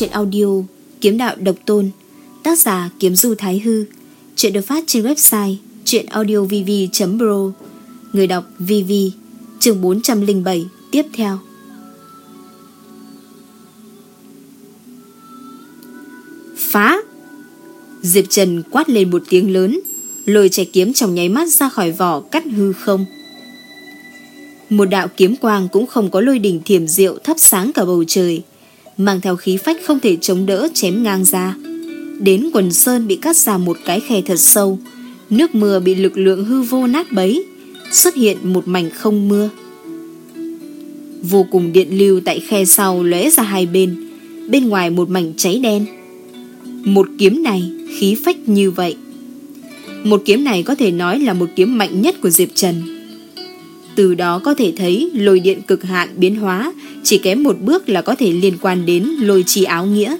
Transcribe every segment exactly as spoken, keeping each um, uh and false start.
truyện audio Kiếm Đạo Độc Tôn, tác giả Kiếm Du Thái Hư. Truyện được phát trên website truyện audio v v chấm pro. Người đọc vê vê. Chương bốn trăm lẻ bảy tiếp theo. Phá! Diệp Trần quát lên một tiếng lớn, lôi trẻ kiếm trong nháy mắt ra khỏi vỏ, cắt hư không. Một đạo kiếm quang cũng không có lôi đỉnh thiểm diệu thắp sáng cả bầu trời, mang theo khí phách không thể chống đỡ chém ngang ra. Đến quần sơn bị cắt ra một cái khe thật sâu, nước mưa bị lực lượng hư vô nát bấy, xuất hiện một mảnh không mưa. Vô cùng điện lưu tại khe sau lóe ra hai bên, bên ngoài một mảnh cháy đen. Một kiếm này khí phách như vậy. Một kiếm này có thể nói là một kiếm mạnh nhất của Diệp Trần. Từ đó có thể thấy lôi điện cực hạn biến hóa, chỉ kém một bước là có thể liên quan đến lôi chi áo nghĩa.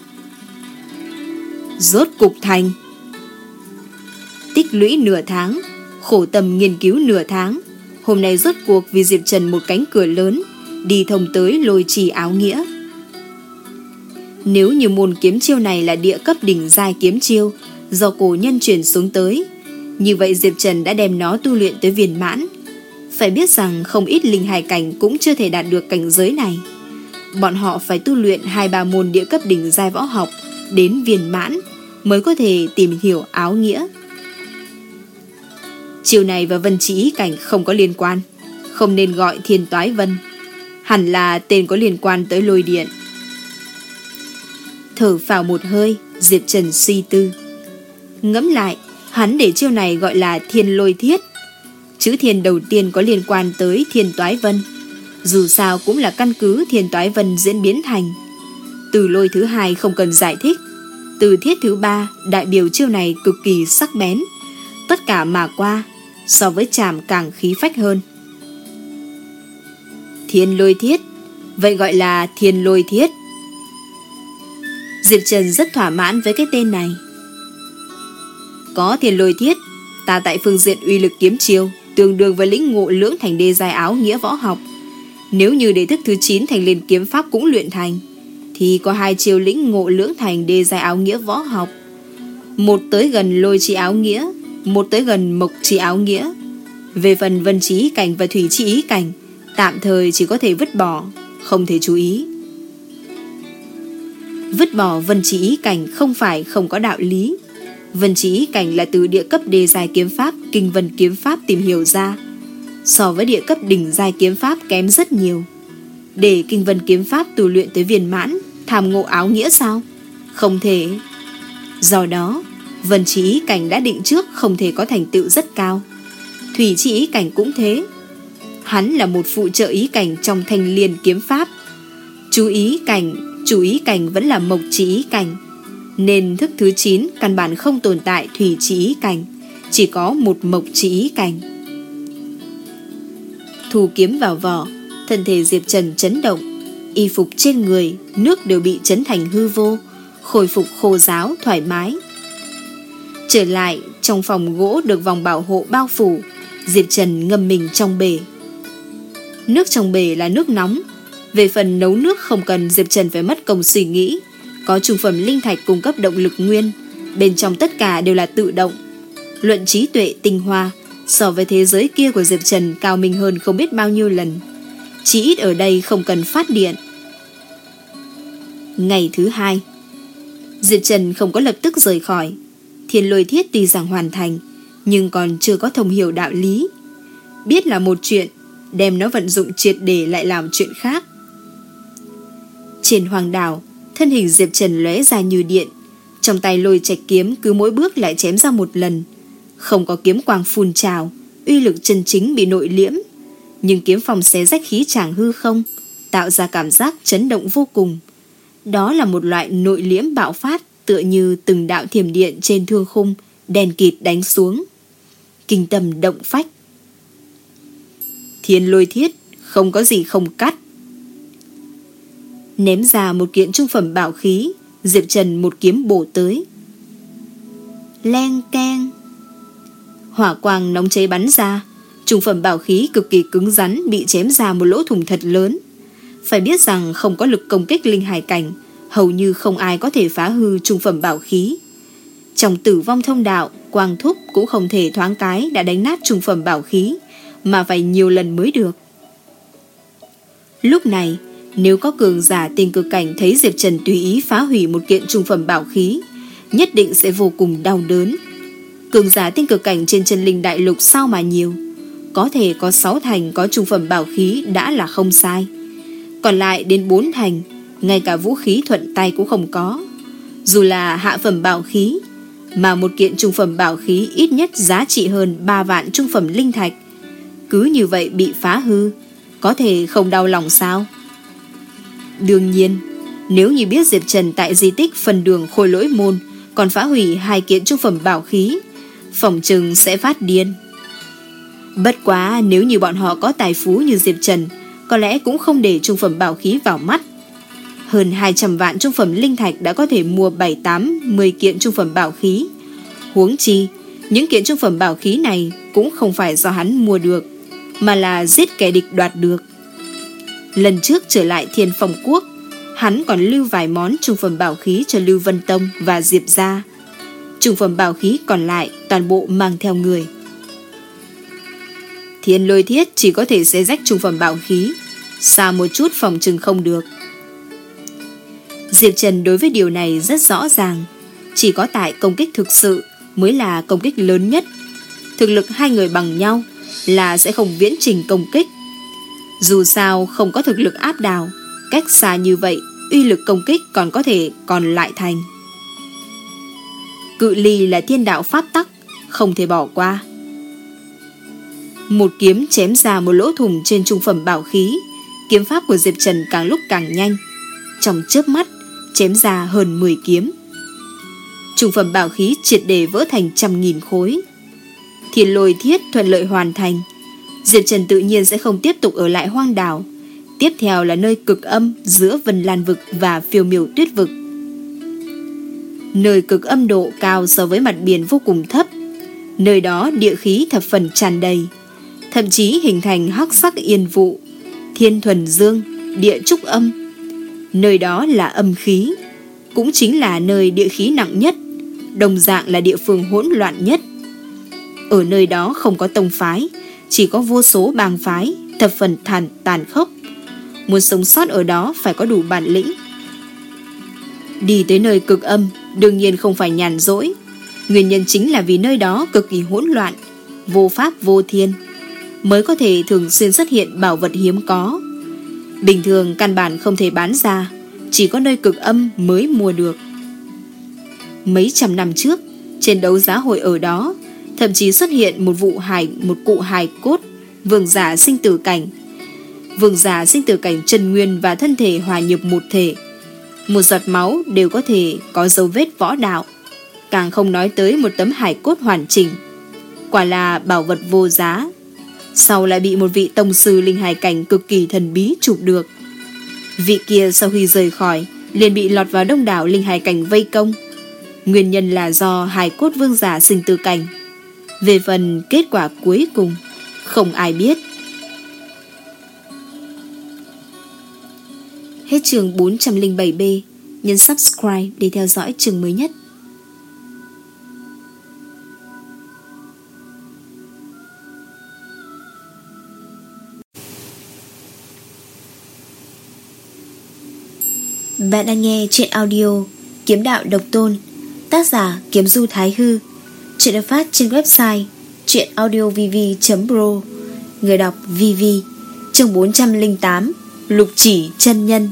Rốt cục thành. Tích lũy nửa tháng, khổ tâm nghiên cứu nửa tháng, hôm nay rốt cuộc vì Diệp Trần một cánh cửa lớn, đi thông tới lôi chi áo nghĩa. Nếu như môn kiếm chiêu này là địa cấp đỉnh giai kiếm chiêu do cổ nhân truyền xuống tới, như vậy Diệp Trần đã đem nó tu luyện tới viên mãn. Phải biết rằng không ít linh hài cảnh cũng chưa thể đạt được cảnh giới này. Bọn họ phải tu luyện hai ba môn địa cấp đỉnh giai võ học đến viên mãn mới có thể tìm hiểu áo nghĩa. Chiều này và Vân Chỉ Ý Cảnh không có liên quan, không nên gọi Thiên Toái Vân, hẳn là tên có liên quan tới lôi điện. Thở phào một hơi, Diệp Trần suy tư. Ngẫm lại, hắn để chiêu này gọi là Thiên Lôi Thiết. Chữ thiên đầu tiên có liên quan tới Thiên Toái Vân, dù sao cũng là căn cứ Thiên Toái Vân diễn biến thành. Từ lôi thứ hai không cần giải thích, từ thiết thứ ba đại biểu chiêu này cực kỳ sắc bén, tất cả mà qua, so với chàm càng khí phách hơn. Thiên Lôi Thiết, vậy gọi là Thiên Lôi Thiết. Diệp Trần rất thỏa mãn với cái tên này. Có Thiên Lôi Thiết, ta tại phương diện uy lực kiếm chiêu tương đương với lĩnh ngộ lưỡng thành đê giai áo nghĩa võ học. Nếu như đệ thức thứ chín thành liên kiếm pháp cũng luyện thành, thì có hai chiêu lĩnh ngộ lưỡng thành đê giai áo nghĩa võ học. Một tới gần lôi chi áo nghĩa, một tới gần mộc chi áo nghĩa. Về phần Vân Chỉ Ý Cảnh và Thủy Chi Ý Cảnh, tạm thời chỉ có thể vứt bỏ, không thể chú ý. Vứt bỏ Vân Chỉ Ý Cảnh không phải không có đạo lý. Vân Chỉ Ý Cảnh là từ địa cấp đê giai kiếm pháp Kinh Vân kiếm pháp tìm hiểu ra, so với địa cấp đỉnh giai kiếm pháp kém rất nhiều. Để Kinh Vân kiếm pháp tu luyện tới viên mãn, tham ngộ áo nghĩa sao? Không thể. Do đó, Vân Chỉ Ý Cảnh đã định trước không thể có thành tựu rất cao. Thủy Chi Ý Cảnh cũng thế. Hắn là một phụ trợ ý cảnh trong Thanh Liên kiếm pháp. Chú ý cảnh, chú ý cảnh vẫn là Mộc Chi Ý Cảnh, nên thức thứ chín căn bản không tồn tại Thủy Chi Ý Cảnh, chỉ có một Mộc Chi Ý Cảnh. Thu kiếm vào vỏ, thân thể Diệp Trần chấn động, y phục trên người, nước đều bị chấn thành hư vô, khôi phục khô ráo thoải mái. Trở lại trong phòng gỗ được vòng bảo hộ bao phủ, Diệp Trần ngâm mình trong bể. Nước trong bể là nước nóng. Về phần nấu nước không cần Diệp Trần phải mất công suy nghĩ, có trung phẩm linh thạch cung cấp động lực nguyên, bên trong tất cả đều là tự động. Luận trí tuệ tinh hoa, so với thế giới kia của Diệp Trần cao minh hơn không biết bao nhiêu lần. Chỉ ít ở đây không cần phát điện. Ngày thứ hai, Diệp Trần không có lập tức rời khỏi. Thiên Lôi Thiết tuy rằng hoàn thành, nhưng còn chưa có thông hiểu đạo lý. Biết là một chuyện, đem nó vận dụng triệt để lại làm chuyện khác. Trên hoàng đảo, thân hình Diệp Trần lóe ra như điện, trong tay lôi trạch kiếm cứ mỗi bước lại chém ra một lần. Không có kiếm quang phun trào, uy lực chân chính bị nội liễm, nhưng kiếm phong xé rách khí tràng hư không, tạo ra cảm giác chấn động vô cùng. Đó là một loại nội liễm bạo phát, tựa như từng đạo thiểm điện trên thương khung, đèn kịt đánh xuống, kinh tâm động phách. Thiên Lôi Thiết không có gì không cắt. Ném ra một kiện trung phẩm bảo khí, Diệp Trần một kiếm bổ tới. Leng keng, hỏa quang nóng cháy bắn ra, trung phẩm bảo khí cực kỳ cứng rắn bị chém ra một lỗ thủng thật lớn. Phải biết rằng không có lực công kích linh hải cảnh, hầu như không ai có thể phá hư trung phẩm bảo khí. Trong Tử Vong Thông Đạo, Quang Thúc cũng không thể thoáng cái đã đánh nát trung phẩm bảo khí, mà phải nhiều lần mới được. Lúc này, nếu có cường giả tinh cực cảnh thấy Diệp Trần tùy ý phá hủy một kiện trung phẩm bảo khí, nhất định sẽ vô cùng đau đớn. Cường giả tinh cực cảnh trên chân linh đại lục sao mà nhiều, có thể có sáu thành có trung phẩm bảo khí đã là không sai. Còn lại đến bốn thành, ngay cả vũ khí thuận tay cũng không có. Dù là hạ phẩm bảo khí, mà một kiện trung phẩm bảo khí ít nhất giá trị hơn ba vạn trung phẩm linh thạch, cứ như vậy bị phá hư, có thể không đau lòng sao? Đương nhiên, nếu như biết Diệp Trần tại di tích phần đường Khôi Lỗi Môn còn phá hủy hai kiện trung phẩm bảo khí, phỏng chừng sẽ phát điên. Bất quá nếu như bọn họ có tài phú như Diệp Trần, có lẽ cũng không để trung phẩm bảo khí vào mắt. Hơn hai trăm vạn trung phẩm linh thạch đã có thể mua bảy, tám, mười kiện trung phẩm bảo khí. Huống chi, những kiện trung phẩm bảo khí này cũng không phải do hắn mua được, mà là giết kẻ địch đoạt được. Lần trước trở lại Thiên Phong Quốc, hắn còn lưu vài món trung phẩm bảo khí cho Lưu Vân Tông và Diệp gia. Trung phẩm bảo khí còn lại toàn bộ mang theo người. Thiên Lôi Thiết chỉ có thể xé rách trung phẩm bảo khí, xa một chút phòng chừng không được. Diệp Trần đối với điều này rất rõ ràng, chỉ có tại công kích thực sự mới là công kích lớn nhất. Thực lực hai người bằng nhau là sẽ không viễn trình công kích. Dù sao không có thực lực áp đảo, cách xa như vậy, uy lực công kích còn có thể còn lại thành. Cự ly là thiên đạo pháp tắc, không thể bỏ qua. Một kiếm chém ra một lỗ thủng trên trung phẩm bảo khí, kiếm pháp của Diệp Trần càng lúc càng nhanh, trong chớp mắt chém ra hơn mười kiếm. Trung phẩm bảo khí triệt để vỡ thành trăm nghìn khối. Thiên Lôi Thiết thuận lợi hoàn thành. Diệp Trần tự nhiên sẽ không tiếp tục ở lại hoang đảo. Tiếp theo là nơi cực âm giữa Vân Lan Vực và Phiêu Miểu Tuyết Vực. Nơi cực âm độ cao so với mặt biển vô cùng thấp. Nơi đó địa khí thập phần tràn đầy, thậm chí hình thành hắc sắc yên vụ, thiên thuần dương, địa trúc âm. Nơi đó là âm khí, cũng chính là nơi địa khí nặng nhất, đồng dạng là địa phương hỗn loạn nhất. Ở nơi đó không có tông phái, chỉ có vô số bang phái, thập phần tàn tàn khốc. Muốn sống sót ở đó phải có đủ bản lĩnh. Đi tới nơi cực âm đương nhiên không phải nhàn rỗi. Nguyên nhân chính là vì nơi đó cực kỳ hỗn loạn, vô pháp vô thiên, mới có thể thường xuyên xuất hiện bảo vật hiếm có. Bình thường căn bản không thể bán ra, chỉ có nơi cực âm mới mua được. Mấy trăm năm trước, trên đấu giá hội ở đó, thậm chí xuất hiện một vụ hài, một cụ hài cốt vương giả sinh tử cảnh. Vương giả sinh tử cảnh chân nguyên và thân thể hòa nhập một thể, một giọt máu đều có thể có dấu vết võ đạo, càng không nói tới một tấm hài cốt hoàn chỉnh. Quả là bảo vật vô giá. Sau lại bị một vị tông sư linh hài cảnh cực kỳ thần bí chụp được. Vị kia sau khi rời khỏi liền bị lọt vào đông đảo linh hài cảnh vây công. Nguyên nhân là do hài cốt vương giả sinh tử cảnh. Về phần kết quả cuối cùng, không ai biết. Hết chương bốn trăm lẻ bảy B. Nhấn subscribe để theo dõi chương mới nhất. Bạn đang nghe truyện audio Kiếm Đạo Độc Tôn, tác giả Kiếm Du Thái Hư. Truyện được phát trên website truyệnaudiovv chấm pro. Người đọc vê vê. Chương bốn trăm lẻ tám, Lục Chỉ chân nhân.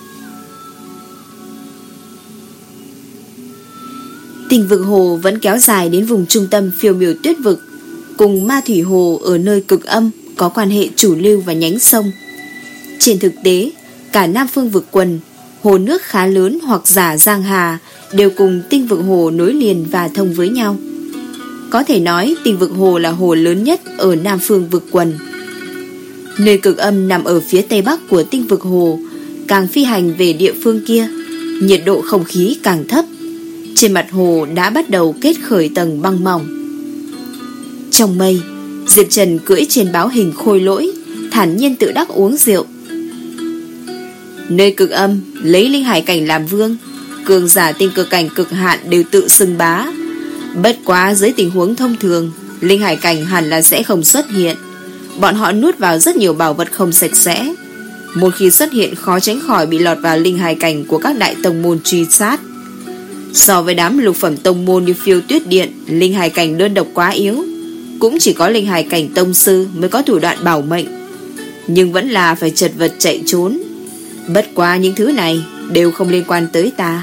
Tình vực hồ vẫn kéo dài đến vùng trung tâm Phiêu Miểu Tuyết Vực, cùng Ma Thủy Hồ ở nơi cực âm có quan hệ chủ lưu và nhánh sông. Trên thực tế, cả Nam Phương Vực Quần, hồ nước khá lớn hoặc giả giang hà đều cùng Tinh Vực Hồ nối liền và thông với nhau. Có thể nói Tinh Vực Hồ là hồ lớn nhất ở Nam Phương Vực Quần. Nơi cực âm nằm ở phía tây bắc của Tinh Vực Hồ, càng phi hành về địa phương kia, nhiệt độ không khí càng thấp. Trên mặt hồ đã bắt đầu kết khởi tầng băng mỏng. Trong mây, Diệp Trần cưỡi trên báo hình khôi lỗi, thản nhiên tự đắc uống rượu. Nơi cực âm lấy linh hải cảnh làm vương, cường giả tinh cực cảnh cực hạn đều tự xưng bá. Bất quá dưới tình huống thông thường, linh hải cảnh hẳn là sẽ không xuất hiện. Bọn họ nuốt vào rất nhiều bảo vật không sạch sẽ, một khi xuất hiện khó tránh khỏi bị lọt vào linh hải cảnh của các đại tông môn truy sát. So với đám lục phẩm tông môn như Phiêu Tuyết Điện, linh hải cảnh đơn độc quá yếu, cũng chỉ có linh hải cảnh tông sư mới có thủ đoạn bảo mệnh, nhưng vẫn là phải chật vật chạy trốn. Bất quá những thứ này đều không liên quan tới ta.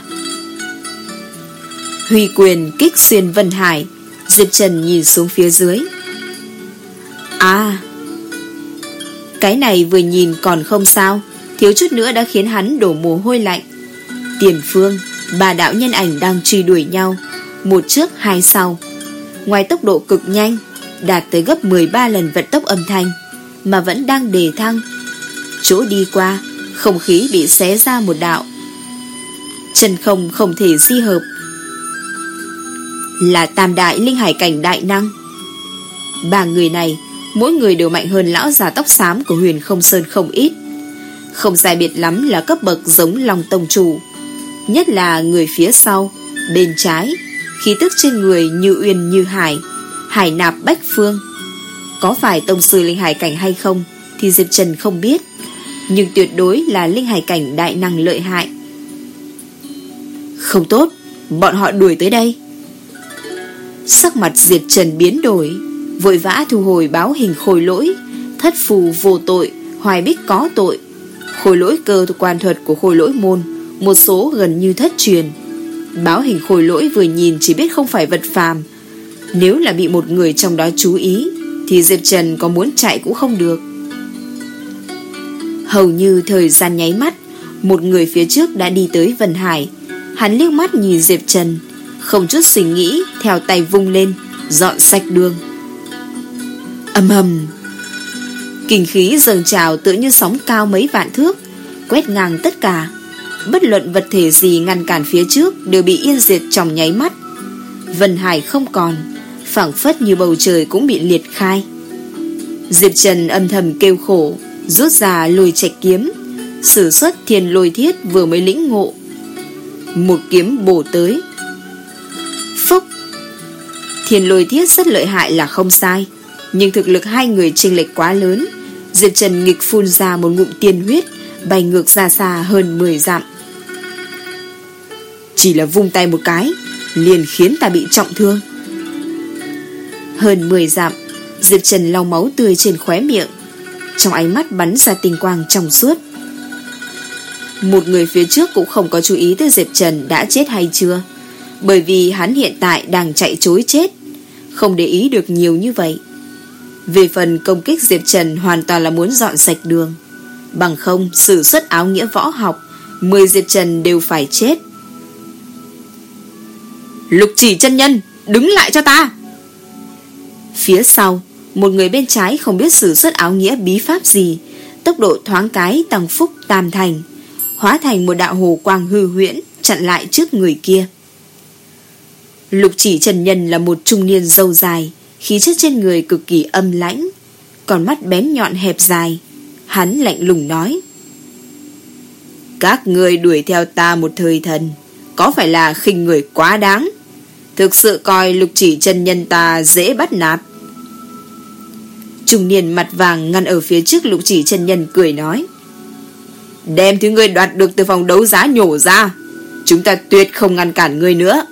Huy quyền kích xuyên vân hải. Diệp Trần nhìn xuống phía dưới. À, cái này vừa nhìn còn không sao, thiếu chút nữa đã khiến hắn đổ mồ hôi lạnh. Tiền phương, ba đạo nhân ảnh đang truy đuổi nhau, một trước hai sau. Ngoài tốc độ cực nhanh, đạt tới gấp mười ba lần vận tốc âm thanh, mà vẫn đang đề thăng. Chỗ đi qua, không khí bị xé ra một đạo, chân không không thể di hợp. Là tam đại linh hải cảnh đại năng. Ba người này, mỗi người đều mạnh hơn lão già tóc xám của Huyền Không Sơn không ít. Không sai biệt lắm là cấp bậc giống Long Tông Chủ. Nhất là người phía sau, bên trái, khí tức trên người như uyên như hải, hải nạp bách phương. Có phải tông sư linh hải cảnh hay không thì Diệp Trần không biết, nhưng tuyệt đối là linh hải cảnh đại năng lợi hại. Không tốt, bọn họ đuổi tới đây. Sắc mặt Diệp Trần biến đổi, vội vã thu hồi báo hình khôi lỗi. Thất phù vô tội, hoài bích có tội. Khôi lỗi cơ thuộc quan thuật của khôi lỗi môn, một số gần như thất truyền. Báo hình khôi lỗi vừa nhìn chỉ biết không phải vật phàm. Nếu là bị một người trong đó chú ý thì Diệp Trần có muốn chạy cũng không được. Hầu như thời gian nháy mắt, một người phía trước đã đi tới Vân Hải. Hắn liếc mắt nhìn Diệp Trần, không chút suy nghĩ, theo tay vung lên, dọn sạch đường. Ầm ầm, kinh khí dâng trào tựa như sóng cao mấy vạn thước, quét ngang tất cả. Bất luận vật thể gì ngăn cản phía trước đều bị yên diệt trong nháy mắt. Vân Hải không còn, phảng phất như bầu trời cũng bị liệt khai. Diệp Trần âm thầm kêu khổ, rút ra lôi trạch kiếm, sử xuất thiên lôi thiết vừa mới lĩnh ngộ. Một kiếm bổ tới. Phúc! Thiên lôi thiết rất lợi hại là không sai, nhưng thực lực hai người chênh lệch quá lớn. Diệp Trần nghịch phun ra một ngụm tiên huyết, bay ngược ra xa hơn mười dặm. Chỉ là vung tay một cái liền khiến ta bị trọng thương. Hơn mười dặm, Diệp Trần lau máu tươi trên khóe miệng, trong ánh mắt bắn ra tinh quang trong suốt. Một người phía trước cũng không có chú ý tới Diệp Trần đã chết hay chưa, bởi vì hắn hiện tại đang chạy trối chết, không để ý được nhiều như vậy. Về phần công kích Diệp Trần hoàn toàn là muốn dọn sạch đường, bằng không sử xuất áo nghĩa võ học, mười Diệp Trần đều phải chết. Lục Chỉ chân nhân, đứng lại cho ta! Phía sau, một người bên trái không biết sử xuất áo nghĩa bí pháp gì, tốc độ thoáng cái tăng phúc tam thành, hóa thành một đạo hồ quang hư huyễn chặn lại trước người kia. Lục Chỉ chân nhân là một trung niên râu dài, khí chất trên người cực kỳ âm lãnh, còn mắt bén nhọn hẹp dài. Hắn lạnh lùng nói: các người đuổi theo ta một thời thần, có phải là khinh người quá đáng? Thực sự coi Lục Chỉ chân nhân ta dễ bắt nạt? Trung niên mặt vàng ngăn ở phía trước Lục Chỉ chân nhân cười nói: đem thứ ngươi đoạt được từ phòng đấu giá nhổ ra, chúng ta tuyệt không ngăn cản ngươi nữa.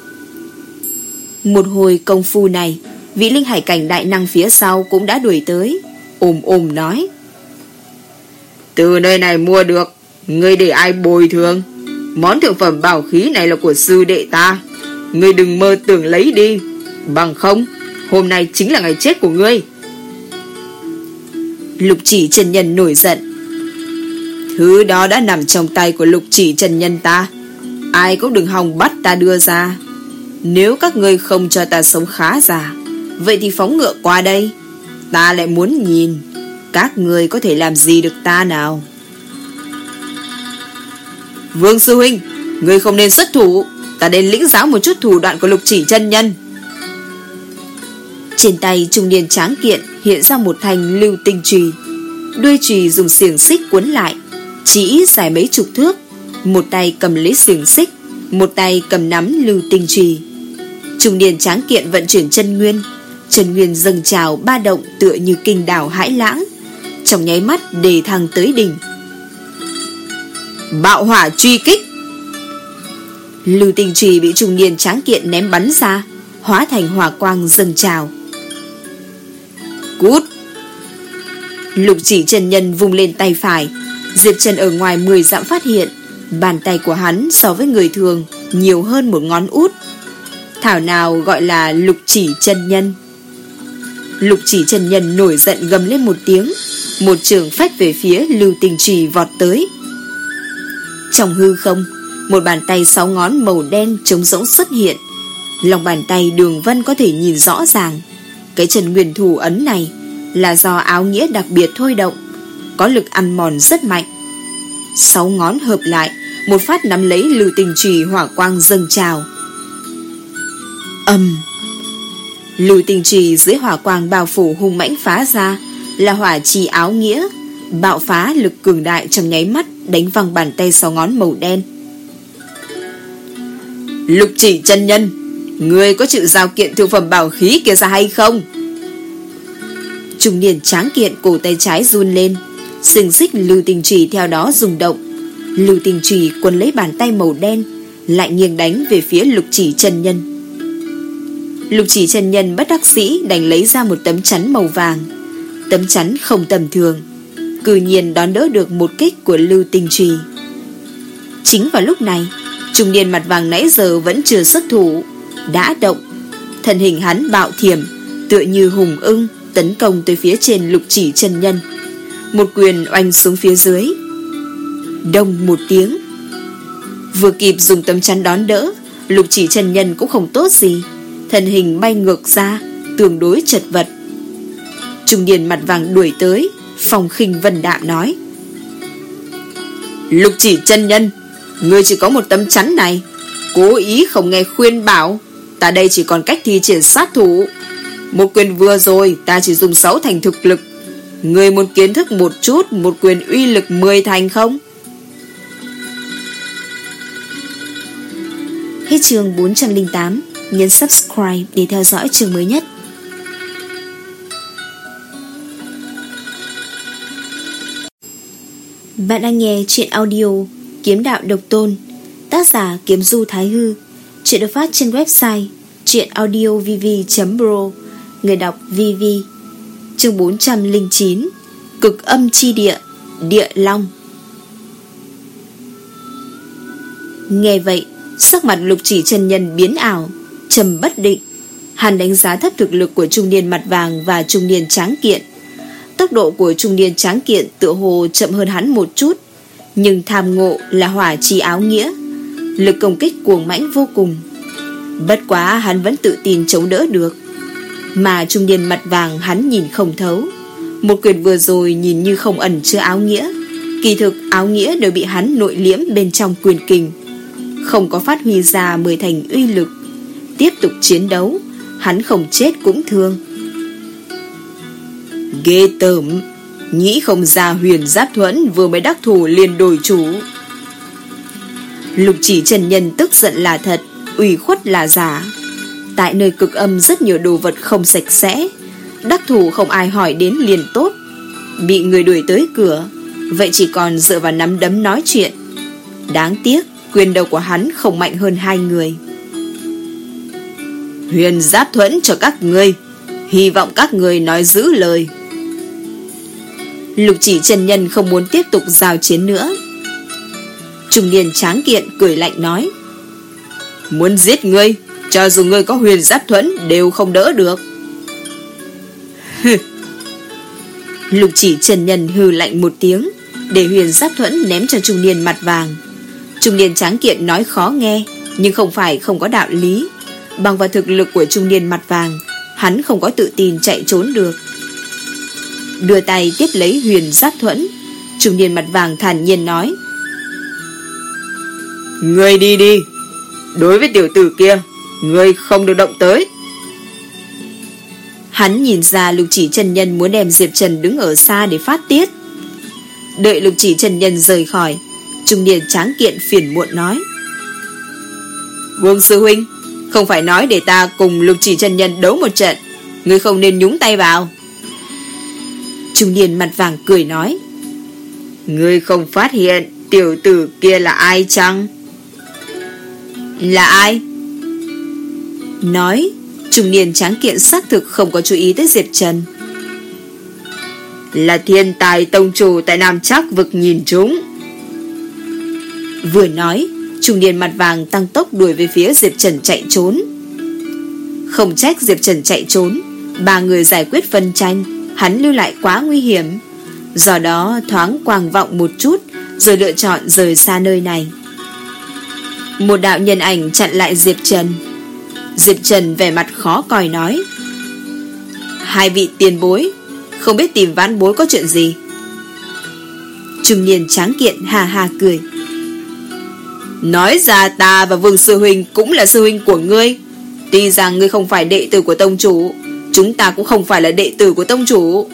Một hồi công phu này, vị linh hải cảnh đại năng phía sau cũng đã đuổi tới, ôm ôm nói: từ nơi này mua được, ngươi để ai bồi thường? Món thượng phẩm bảo khí này là của sư đệ ta, ngươi đừng mơ tưởng lấy đi, bằng không hôm nay chính là ngày chết của ngươi. Lục Chỉ chân nhân nổi giận: thứ đó đã nằm trong tay của Lục Chỉ chân nhân ta, ai cũng đừng hòng bắt ta đưa ra. Nếu các ngươi không cho ta sống khá giả, vậy thì phóng ngựa qua đây, ta lại muốn nhìn các ngươi có thể làm gì được ta nào. Vương sư huynh, ngươi không nên xuất thủ, ta đến lĩnh giáo một chút thủ đoạn của Lục Chỉ chân nhân. Trên tay trung niên tráng kiện hiện ra một thanh lưu tinh chùy, đuôi chùy dùng xiềng xích cuốn lại, chỉ dài mấy chục thước, một tay cầm lấy xiềng xích, một tay cầm nắm lưu tinh chùy. Trung niên tráng kiện vận chuyển chân nguyên, chân nguyên dâng trào ba động tựa như kinh đảo hải lãng, trong nháy mắt đề thăng tới đỉnh. Bạo hỏa truy kích. Lưu tinh chùy bị trung niên tráng kiện ném bắn ra, hóa thành hỏa quang dâng trào. Cút. Lục Chỉ chân nhân vung lên tay phải. Diệp Trần ở ngoài mười dặm phát hiện bàn tay của hắn so với người thường nhiều hơn một ngón út. Thảo nào gọi là Lục Chỉ chân nhân. Lục Chỉ chân nhân nổi giận gầm lên một tiếng, một trường phách về phía lưu tinh chùy vọt tới. Trong hư không, một bàn tay sáu ngón màu đen trống rỗng xuất hiện. Lòng bàn tay đường vân có thể nhìn rõ ràng. Cái chân nguyên thủ ấn này là do áo nghĩa đặc biệt thôi động, có lực ăn mòn rất mạnh. Sáu ngón hợp lại, một phát nắm lấy lưu tinh chùy, hỏa quang dâng trào. Ầm. Lưu tinh chùy dưới hỏa quang bao phủ hung mãnh phá ra, là hỏa chi áo nghĩa, bạo phá lực cường đại trong nháy mắt đánh văng bàn tay sáu ngón màu đen. Lục Chỉ chân nhân, ngươi có chịu giao kiện thượng phẩm bảo khí kia ra hay không? Trung niên tráng kiện cổ tay trái run lên, xiềng xích lưu tinh chùy theo đó rung động. Lưu tinh chùy quấn lấy bàn tay màu đen, lại nghiêng đánh về phía Lục Chỉ chân nhân. Lục Chỉ chân nhân bất đắc dĩ đành lấy ra một tấm chắn màu vàng. Tấm chắn không tầm thường, cư nhiên đón đỡ được một kích của lưu tinh chùy. Chính vào lúc này, trung niên mặt vàng nãy giờ vẫn chưa xuất thủ đã động. Thân hình hắn bạo thiểm, tựa như hùng ưng tấn công tới phía trên Lục Chỉ chân nhân. Một quyền oanh xuống phía dưới. Đông một tiếng. Vừa kịp dùng tấm chắn đón đỡ, Lục Chỉ chân nhân cũng không tốt gì, thân hình bay ngược ra, tương đối chật vật. Trung niên mặt vàng đuổi tới, phong khinh vân đạm nói: Lục Chỉ chân nhân, ngươi chỉ có một tấm chắn này, cố ý không nghe khuyên bảo, ta đây chỉ còn cách thi triển sát thủ. Một quyền vừa rồi ta chỉ dùng sáu thành thực lực, ngươi muốn kiến thức một chút một quyền uy lực mười thành không? Hết chương bốn trăm lẻ tám. Nhấn subscribe để theo dõi chương mới nhất. Bạn đang nghe truyện audio Kiếm Đạo Độc Tôn, tác giả Kiếm Du Thái Hư. Truyện được phát trên website truyện audio v v chấm pro. Người đọc vê vê. Chương bốn trăm lẻ chín. Cực âm chi địa, địa long. Nghe vậy, sắc mặt Lục Chỉ chân nhân biến ảo, trầm bất định. Hắn đánh giá thấp thực lực của trung niên mặt vàng và trung niên tráng kiện. Tốc độ của trung niên tráng kiện tựa hồ chậm hơn hắn một chút, nhưng tham ngộ là hỏa chi áo nghĩa, lực công kích cuồng mãnh vô cùng. Bất quá hắn vẫn tự tin chống đỡ được. Mà trung niên mặt vàng hắn nhìn không thấu. Một quyền vừa rồi nhìn như không ẩn chứa áo nghĩa, kỳ thực áo nghĩa đều bị hắn nội liễm bên trong quyền kình, không có phát huy ra mười thành uy lực. Tiếp tục chiến đấu, hắn không chết cũng thương. Ghê tởm, nghĩ không ra Huyền Giáp Thuẫn vừa mới đắc thủ liền đổi chủ. Lục Chỉ chân nhân tức giận là thật, ủy khuất là giả. Tại nơi cực âm rất nhiều đồ vật không sạch sẽ, đắc thủ không ai hỏi đến liền tốt. Bị người đuổi tới cửa, vậy chỉ còn dựa vào nắm đấm nói chuyện. Đáng tiếc quyền đầu của hắn không mạnh hơn hai người. Huyền Giáp Thuẫn cho các ngươi, hy vọng các ngươi nói giữ lời. Lục Chỉ chân nhân không muốn tiếp tục giao chiến nữa. Trung niên tráng kiện cười lạnh nói: Muốn giết ngươi, cho dù ngươi có Huyền Giáp Thuẫn đều không đỡ được. Lục Chỉ chân nhân hừ lạnh một tiếng, để Huyền Giáp Thuẫn ném cho trung niên mặt vàng. Trung niên tráng kiện nói khó nghe, nhưng không phải không có đạo lý. Bằng vào thực lực của trung niên mặt vàng, hắn không có tự tin chạy trốn được. Đưa tay tiếp lấy Huyền Giáp Thuẫn, trung niên mặt vàng thản nhiên nói: Ngươi đi đi, đối với tiểu tử kia, ngươi không được động tới. Hắn nhìn ra Lục Chỉ chân nhân muốn đem Diệp Trần đứng ở xa để phát tiết. Đợi Lục Chỉ chân nhân rời khỏi, trung niên tráng kiện phiền muộn nói: Vương sư huynh, không phải nói để ta cùng Lục Chỉ chân nhân đấu một trận, ngươi không nên nhúng tay vào. Trung niên mặt vàng cười nói: Ngươi không phát hiện tiểu tử kia là ai chăng? Là ai? Nói, trung niên tráng kiện xác thực không có chú ý tới Diệp Trần. Là thiên tài tông chủ tại Nam Trác vực nhìn chúng. Vừa nói, trung niên mặt vàng tăng tốc đuổi về phía Diệp Trần chạy trốn. Không trách Diệp Trần chạy trốn, ba người giải quyết phân tranh, hắn lưu lại quá nguy hiểm, do đó thoáng quang vọng một chút rồi lựa chọn rời xa nơi này. Một đạo nhân ảnh chặn lại Diệp Trần. Diệp Trần vẻ mặt khó coi nói: Hai vị tiền bối, không biết tìm vãn bối có chuyện gì? Trung niên tráng kiện hà hà cười: Nói ra ta và Vương sư huynh cũng là sư huynh của ngươi. Tuy rằng ngươi không phải đệ tử của tông chủ, chúng ta cũng không phải là đệ tử của tông chủ.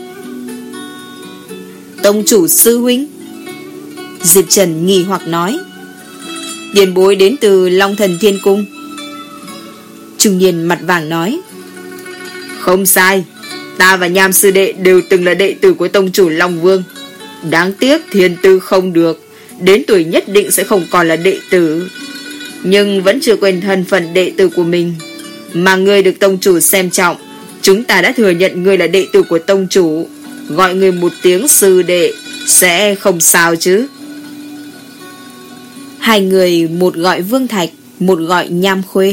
Tông chủ sư huynh? Diệp Trần nghi hoặc nói: Tiền bối đến từ Long Thần Thiên Cung. Trung niên mặt vàng nói: Không sai, ta và Nham sư đệ đều từng là đệ tử của tông chủ Long Vương. Đáng tiếc thiên tư không được, đến tuổi nhất định sẽ không còn là đệ tử, nhưng vẫn chưa quên thân phận đệ tử của mình. Mà ngươi được tông chủ xem trọng, chúng ta đã thừa nhận ngươi là đệ tử của tông chủ, gọi ngươi một tiếng sư đệ sẽ không sao chứ? Hai người, một gọi Vương Thạch, một gọi Nham Khuê.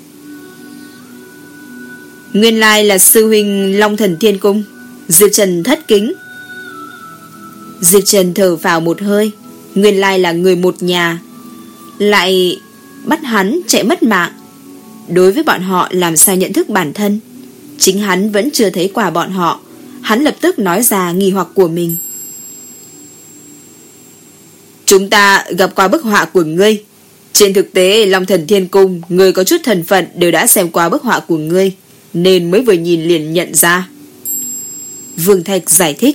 Nguyên lai là sư huynh Long Thần Thiên Cung. Diệp Trần thất kính. Diệp Trần thở vào một hơi, nguyên lai là người một nhà, lại bắt hắn chạy mất mạng. Đối với bọn họ làm sao nhận thức bản thân? Chính hắn vẫn chưa thấy qua bọn họ. Hắn lập tức nói ra nghi hoặc của mình. Chúng ta gặp qua bức họa của ngươi. Trên thực tế Long Thần Thiên Cung, ngươi có chút thần phận đều đã xem qua bức họa của ngươi, nên mới vừa nhìn liền nhận ra. Vương Thạch giải thích.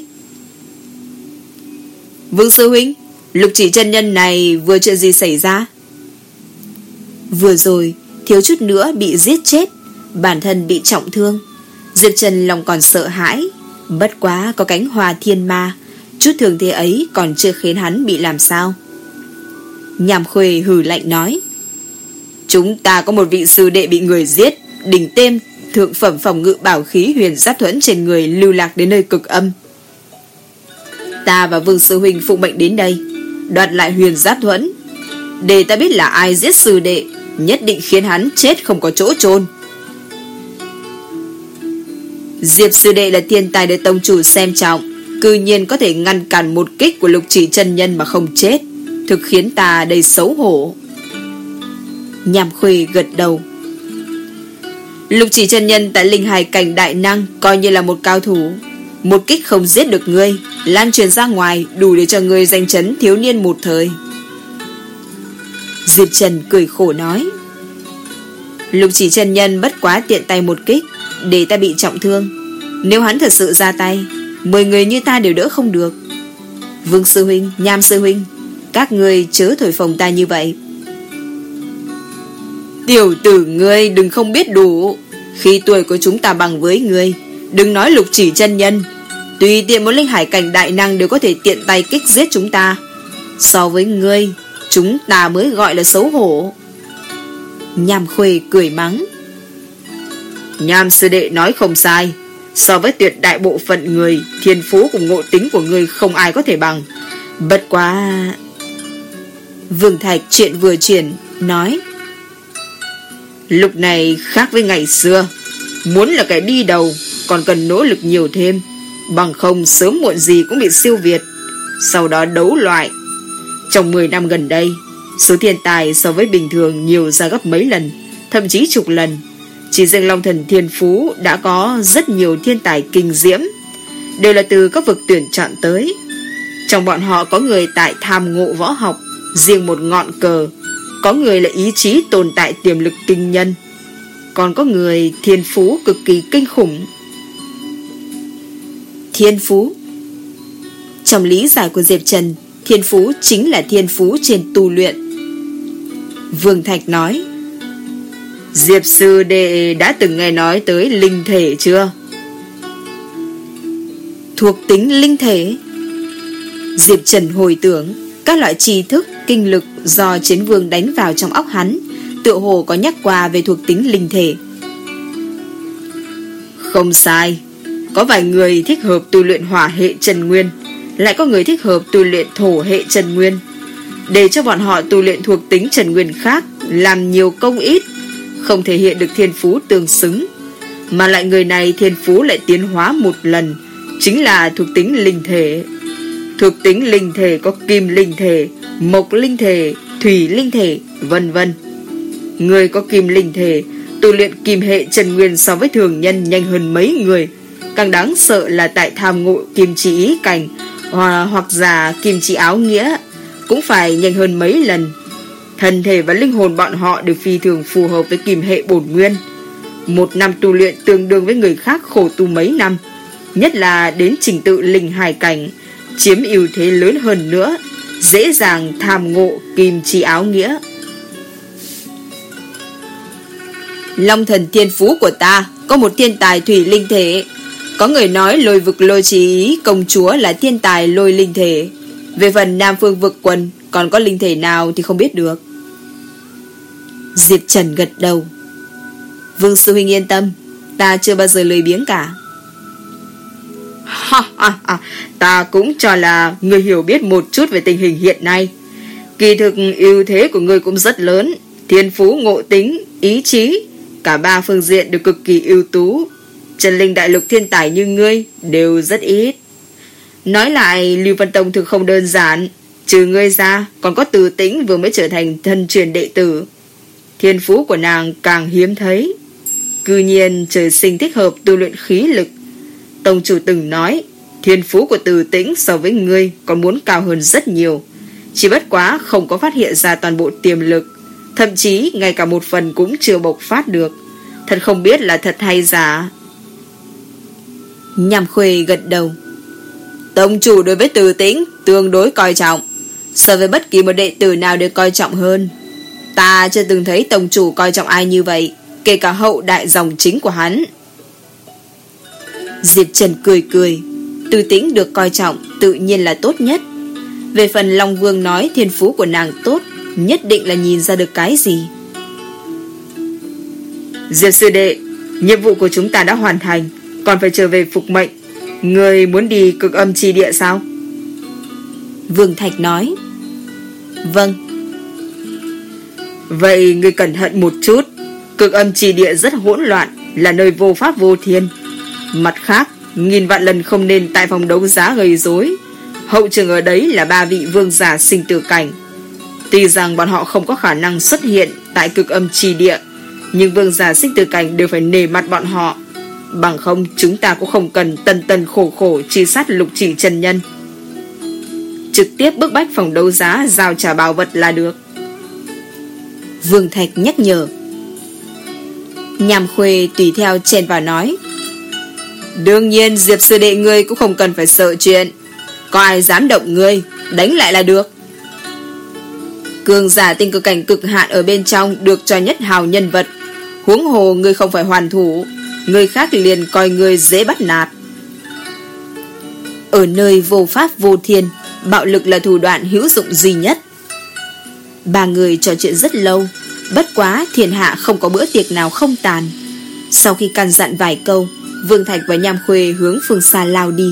Vương sư huynh, Lục Chỉ chân nhân này vừa chuyện gì xảy ra? Vừa rồi thiếu chút nữa bị giết chết, bản thân bị trọng thương. Diệp Trần lòng còn sợ hãi, bất quá có cánh Hoa Thiên Ma, chút thương thế ấy còn chưa khiến hắn bị làm sao. Nham Khuê hừ lạnh nói: Chúng ta có một vị sư đệ bị người giết, đỉnh tên thượng phẩm phòng ngự bảo khí huyền giáp thuẫn trên người lưu lạc đến nơi cực âm. Ta và Vương sư huynh phụ mệnh đến đây đoạt lại huyền giáp thuẫn, để ta biết là ai giết sư đệ, nhất định khiến hắn chết không có chỗ chôn. Diệp sư đệ là thiên tài được tông chủ xem trọng, cư nhiên có thể ngăn cản một kích của Lục Chỉ chân nhân mà không chết, thực khiến ta đầy xấu hổ. Nham Khuê gật đầu. Lục Chỉ chân nhân tại linh hải cảnh đại năng coi như là một cao thủ, một kích không giết được ngươi, lan truyền ra ngoài đủ để cho ngươi danh chấn thiếu niên một thời. Diệp Trần cười khổ nói: Lục Chỉ chân nhân bất quá tiện tay một kích để ta bị trọng thương, nếu hắn thật sự ra tay, mười người như ta đều đỡ không được. Vương sư huynh, Nham sư huynh, các ngươi chớ thổi phồng ta như vậy. Tiểu tử ngươi đừng không biết đủ, khi tuổi của chúng ta bằng với ngươi, đừng nói Lục Chỉ chân nhân, tùy tiện một linh hải cảnh đại năng đều có thể tiện tay kích giết chúng ta. So với ngươi, chúng ta mới gọi là xấu hổ. Nham Khuê cười mắng: Nham sư đệ nói không sai, so với tuyệt đại bộ phận người, thiên phú cùng ngộ tính của ngươi không ai có thể bằng. Bất quá... Vương Thạch chuyện vừa chuyển nói: Lúc này khác với ngày xưa, muốn là kẻ đi đầu còn cần nỗ lực nhiều thêm, bằng không sớm muộn gì cũng bị siêu việt, sau đó đấu loại. Trong mười năm gần đây, số thiên tài so với bình thường nhiều ra gấp mấy lần, thậm chí chục lần. Chỉ riêng Long Thần Thiên Phú đã có rất nhiều thiên tài kinh diễm, đều là từ các vực tuyển chọn tới. Trong bọn họ có người tại tham ngộ võ học, riêng một ngọn cờ, có người là ý chí tồn tại tiềm lực kinh nhân, còn có người thiên phú cực kỳ kinh khủng. Thiên phú? Trong lý giải của Diệp Trần, thiên phú chính là thiên phú trên tu luyện. Vương Thạch nói: Diệp sư đệ đã từng nghe nói tới linh thể chưa? Thuộc tính linh thể? Diệp Trần hồi tưởng các loại tri thức, kinh lực do Chiến Vương đánh vào trong óc hắn, tựa hồ có nhắc qua về thuộc tính linh thể. Không sai, có vài người thích hợp tu luyện hỏa hệ Trần Nguyên, lại có người thích hợp tu luyện thổ hệ Trần Nguyên. Để cho bọn họ tu luyện thuộc tính Trần Nguyên khác, làm nhiều công ít, không thể hiện được thiên phú tương xứng, mà lại người này thiên phú lại tiến hóa một lần, chính là thuộc tính linh thể. Thuộc tính linh thể có kim linh thể, mộc linh thể, thủy linh thể, vân vân. Người có kim linh thể tu luyện kim hệ Trần Nguyên so với thường nhân nhanh hơn mấy người. Càng đáng sợ là tại tham ngộ kim chỉ ý cảnh hoặc, hoặc giả kim chỉ áo nghĩa cũng phải nhanh hơn mấy lần. Thân thể và linh hồn bọn họ đều phi thường phù hợp với kim hệ bổn nguyên. Một năm tu luyện tương đương với người khác khổ tu mấy năm, nhất là đến trình tự linh hải cảnh, chiếm ưu thế lớn hơn nữa, dễ dàng tham ngộ kim chỉ áo nghĩa. Long thần thiên phú của ta có một thiên tài thủy linh thể. Có người nói lôi vực lôi chỉ ý công chúa là thiên tài lôi linh thể. Về phần Nam Phương vực quần còn có linh thể nào thì không biết được. Diệp Trần gật đầu. Vương sư huynh yên tâm, ta chưa bao giờ lười biếng cả. Ha ha ha, ta cũng cho là người hiểu biết một chút về tình hình hiện nay. Kỳ thực ưu thế của ngươi cũng rất lớn, thiên phú, ngộ tính, ý chí, cả ba phương diện đều cực kỳ ưu tú. Trần Linh đại lục thiên tài như ngươi đều rất ít. Nói lại, Lưu Vân Tông thực không đơn giản, trừ ngươi ra còn có Từ Tĩnh vừa mới trở thành thân truyền đệ tử. Thiên phú của nàng càng hiếm thấy, cư nhiên trời sinh thích hợp tu luyện khí lực. Tông chủ từng nói thiên phú của Từ Tĩnh so với ngươi còn muốn cao hơn rất nhiều, chỉ bất quá không có phát hiện ra toàn bộ tiềm lực, thậm chí ngay cả một phần cũng chưa bộc phát được. Thật không biết là thật hay giả. Nham Khuê gật đầu. Tông chủ đối với Từ Tĩnh tương đối coi trọng, so với bất kỳ một đệ tử nào đều coi trọng hơn. Ta chưa từng thấy tông chủ coi trọng ai như vậy, kể cả hậu đại dòng chính của hắn. Diệp Trần cười cười. Từ Tĩnh được coi trọng tự nhiên là tốt nhất. Về phần Long Vương nói thiên phú của nàng tốt, nhất định là nhìn ra được cái gì. Diệp sư đệ, nhiệm vụ của chúng ta đã hoàn thành, còn phải trở về phục mệnh. Người muốn đi cực âm chi địa sao? Vương Thạch nói. Vâng. Vậy người cẩn thận một chút, cực âm chi địa rất hỗn loạn, là nơi vô pháp vô thiên. Mặt khác, nghìn vạn lần không nên tại phòng đấu giá gây rối. Hậu trường ở đấy là ba vị vương giả sinh tử cảnh. Tuy rằng bọn họ không có khả năng xuất hiện tại cực âm chi địa, nhưng vương giả sinh tử cảnh đều phải nể mặt bọn họ. Bằng không chúng ta cũng không cần tần tần khổ khổ truy sát Lục Chỉ chân nhân, trực tiếp bức bách phòng đấu giá giao trả bảo vật là được. Vương Thạch nhắc nhở. Nham Khuê tùy theo chen vào nói. Đương nhiên Diệp sư đệ ngươi cũng không cần phải sợ chuyện, có ai dám động ngươi, đánh lại là được. Cường giả tinh cực cảnh cực hạn ở bên trong được cho nhất hào nhân vật, huống hồ ngươi không phải hoàn thủ, người khác liền coi ngươi dễ bắt nạt. Ở nơi vô pháp vô thiên, bạo lực là thủ đoạn hữu dụng duy nhất. Ba người trò chuyện rất lâu, bất quá thiên hạ không có bữa tiệc nào không tàn. Sau khi căn dặn vài câu, Vương Thạch và Nham Khuê hướng phương xa lao đi.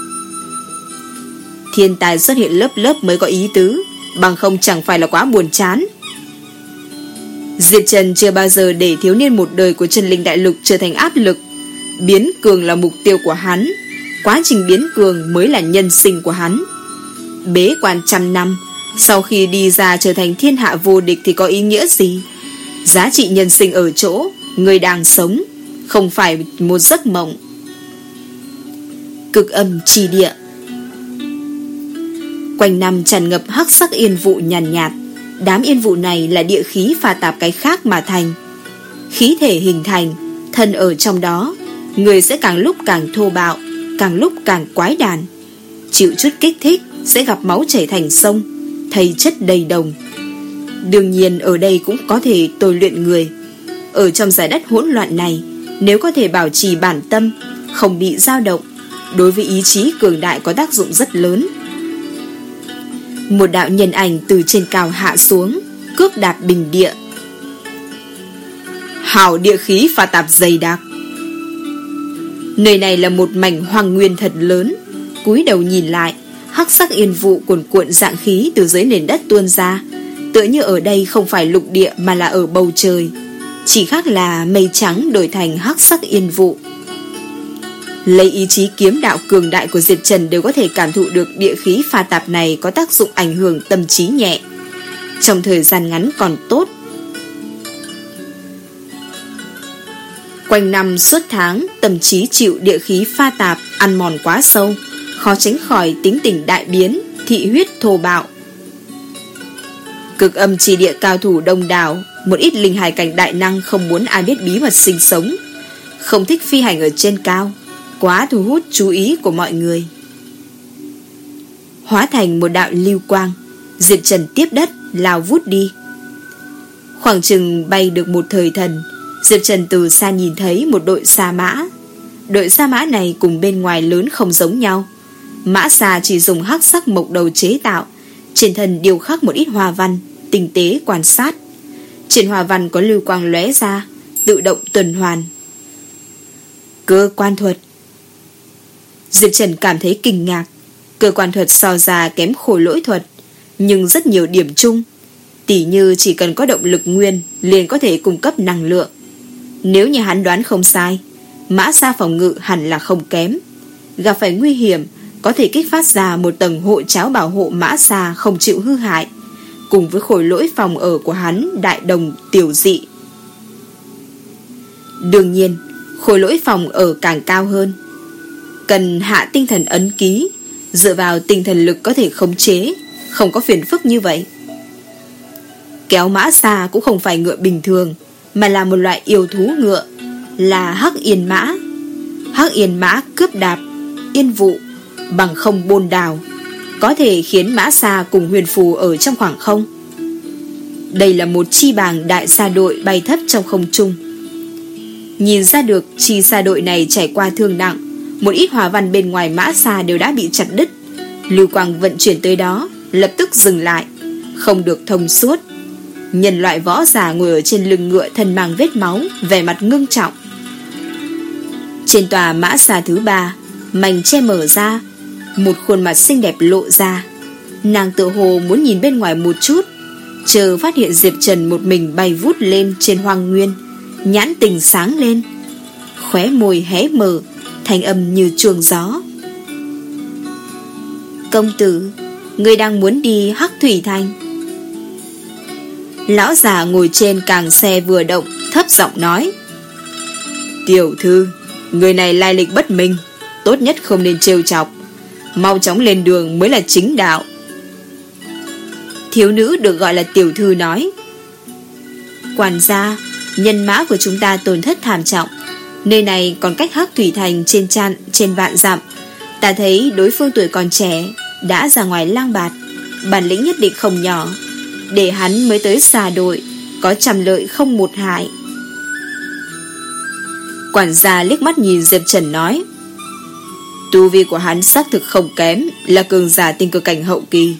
Thiên tài xuất hiện lớp lớp mới có ý tứ, bằng không chẳng phải là quá buồn chán. Diệp Trần chưa bao giờ để thiếu niên một đời của Chân Linh Đại Lục trở thành áp lực. Biến cường là mục tiêu của hắn, quá trình biến cường mới là nhân sinh của hắn. Bế quan trăm năm, sau khi đi ra trở thành thiên hạ vô địch thì có ý nghĩa gì? Giá trị nhân sinh ở chỗ người đang sống, không phải một giấc mộng. Cực âm chi địa. Quanh năm tràn ngập hắc sắc yên vụ nhàn nhạt, nhạt. Đám yên vụ này là địa khí pha tạp cái khác mà thành. Khí thể hình thành, thân ở trong đó, người sẽ càng lúc càng thô bạo, càng lúc càng quái đản. chịu chút kích thích sẽ gặp máu chảy thành sông, thây chất đầy đồng. Đương nhiên ở đây cũng có thể tôi luyện người. Ở trong giải đất hỗn loạn này, nếu có thể bảo trì bản tâm, không bị dao động, đối với ý chí cường đại có tác dụng rất lớn. Một đạo nhân ảnh từ trên cao hạ xuống, cước đạp bình địa. Hào địa khí pha tạp dày đặc. Nơi này là một mảnh hoang nguyên thật lớn. Cúi đầu nhìn lại, hắc sắc yên vụ cuồn cuộn dạng khí từ dưới nền đất tuôn ra, tựa như ở đây không phải lục địa mà là ở bầu trời, chỉ khác là mây trắng đổi thành hắc sắc yên vụ. Lấy ý chí kiếm đạo cường đại của Diệp Trần đều có thể cảm thụ được địa khí pha tạp này có tác dụng ảnh hưởng tâm trí nhẹ. Trong thời gian ngắn còn tốt. Quanh năm suốt tháng, tâm trí chịu địa khí pha tạp ăn mòn quá sâu, khó tránh khỏi tính tình đại biến, thị huyết thô bạo. Cực âm chi địa cao thủ đông đảo, một ít linh hài cảnh đại năng không muốn ai biết bí mật sinh sống, không thích phi hành ở trên cao, quá thu hút chú ý của mọi người. Hóa thành một đạo lưu quang, Diệp Trần tiếp đất lao vút đi. Khoảng chừng bay được một thời thần, Diệp Trần từ xa nhìn thấy một đội sa mã. Đội sa mã này cùng bên ngoài lớn không giống nhau. Mã xà chỉ dùng hắc sắc mộc đầu chế tạo, trên thân điêu khắc một ít hoa văn, tinh tế quan sát. Trên hoa văn có lưu quang lóe ra, tự động tuần hoàn. Cơ quan thuật. Diệp Trần cảm thấy kinh ngạc. Cơ quan thuật so ra kém khổ lỗi thuật, nhưng rất nhiều điểm chung. Tỉ như chỉ cần có động lực nguyên liền có thể cung cấp năng lượng. Nếu như hắn đoán không sai, mã xa phòng ngự hẳn là không kém. Gặp phải nguy hiểm có thể kích phát ra một tầng hộ cháo bảo hộ mã xa không chịu hư hại, cùng với khối lỗi phòng ở của hắn đại đồng tiểu dị. Đương nhiên, khối lỗi phòng ở càng cao hơn, cần hạ tinh thần ấn ký, dựa vào tinh thần lực có thể khống chế, không có phiền phức như vậy. Kéo mã xa cũng không phải ngựa bình thường, mà là một loại yêu thú ngựa, là hắc yên mã. Hắc yên mã cướp đạp yên vụ bằng không bôn đào, có thể khiến mã xa cùng huyền phù ở trong khoảng không. Đây là một chi bàng đại xa đội bay thấp trong không trung. Nhìn ra được chi xa đội này trải qua thương nặng, một ít hòa văn bên ngoài mã xa đều đã bị chặt đứt. Lưu quang vận chuyển tới đó lập tức dừng lại, không được thông suốt. Nhân loại võ giả ngồi ở trên lưng ngựa, thân mang vết máu, vẻ mặt ngưng trọng. Trên tòa mã xà thứ ba, mảnh che mở ra, một khuôn mặt xinh đẹp lộ ra. Nàng tự hồ muốn nhìn bên ngoài một chút, chờ phát hiện Diệp Trần một mình bay vút lên trên hoang nguyên, nhãn tình sáng lên, khóe môi hé mở, thanh âm như chuông gió. Công tử, ngươi đang muốn đi Hắc Thủy Thành? Lão già ngồi trên càng xe vừa động, thấp giọng nói. Tiểu thư, người này lai lịch bất minh, tốt nhất không nên trêu chọc, mau chóng lên đường mới là chính đạo. Thiếu nữ được gọi là tiểu thư nói. Quản gia, nhân mã của chúng ta tổn thất thảm trọng, nơi này còn cách Hắc Thủy Thành trên tràn, trên vạn dặm. Ta thấy đối phương tuổi còn trẻ, đã ra ngoài lang bạt, bản lĩnh nhất định không nhỏ, để hắn mới tới xà đội, có trăm lợi không một hại. Quản gia liếc mắt nhìn Diệp Trần nói. Tu vi của hắn xác thực không kém, là cường giả tinh cực cảnh hậu kỳ.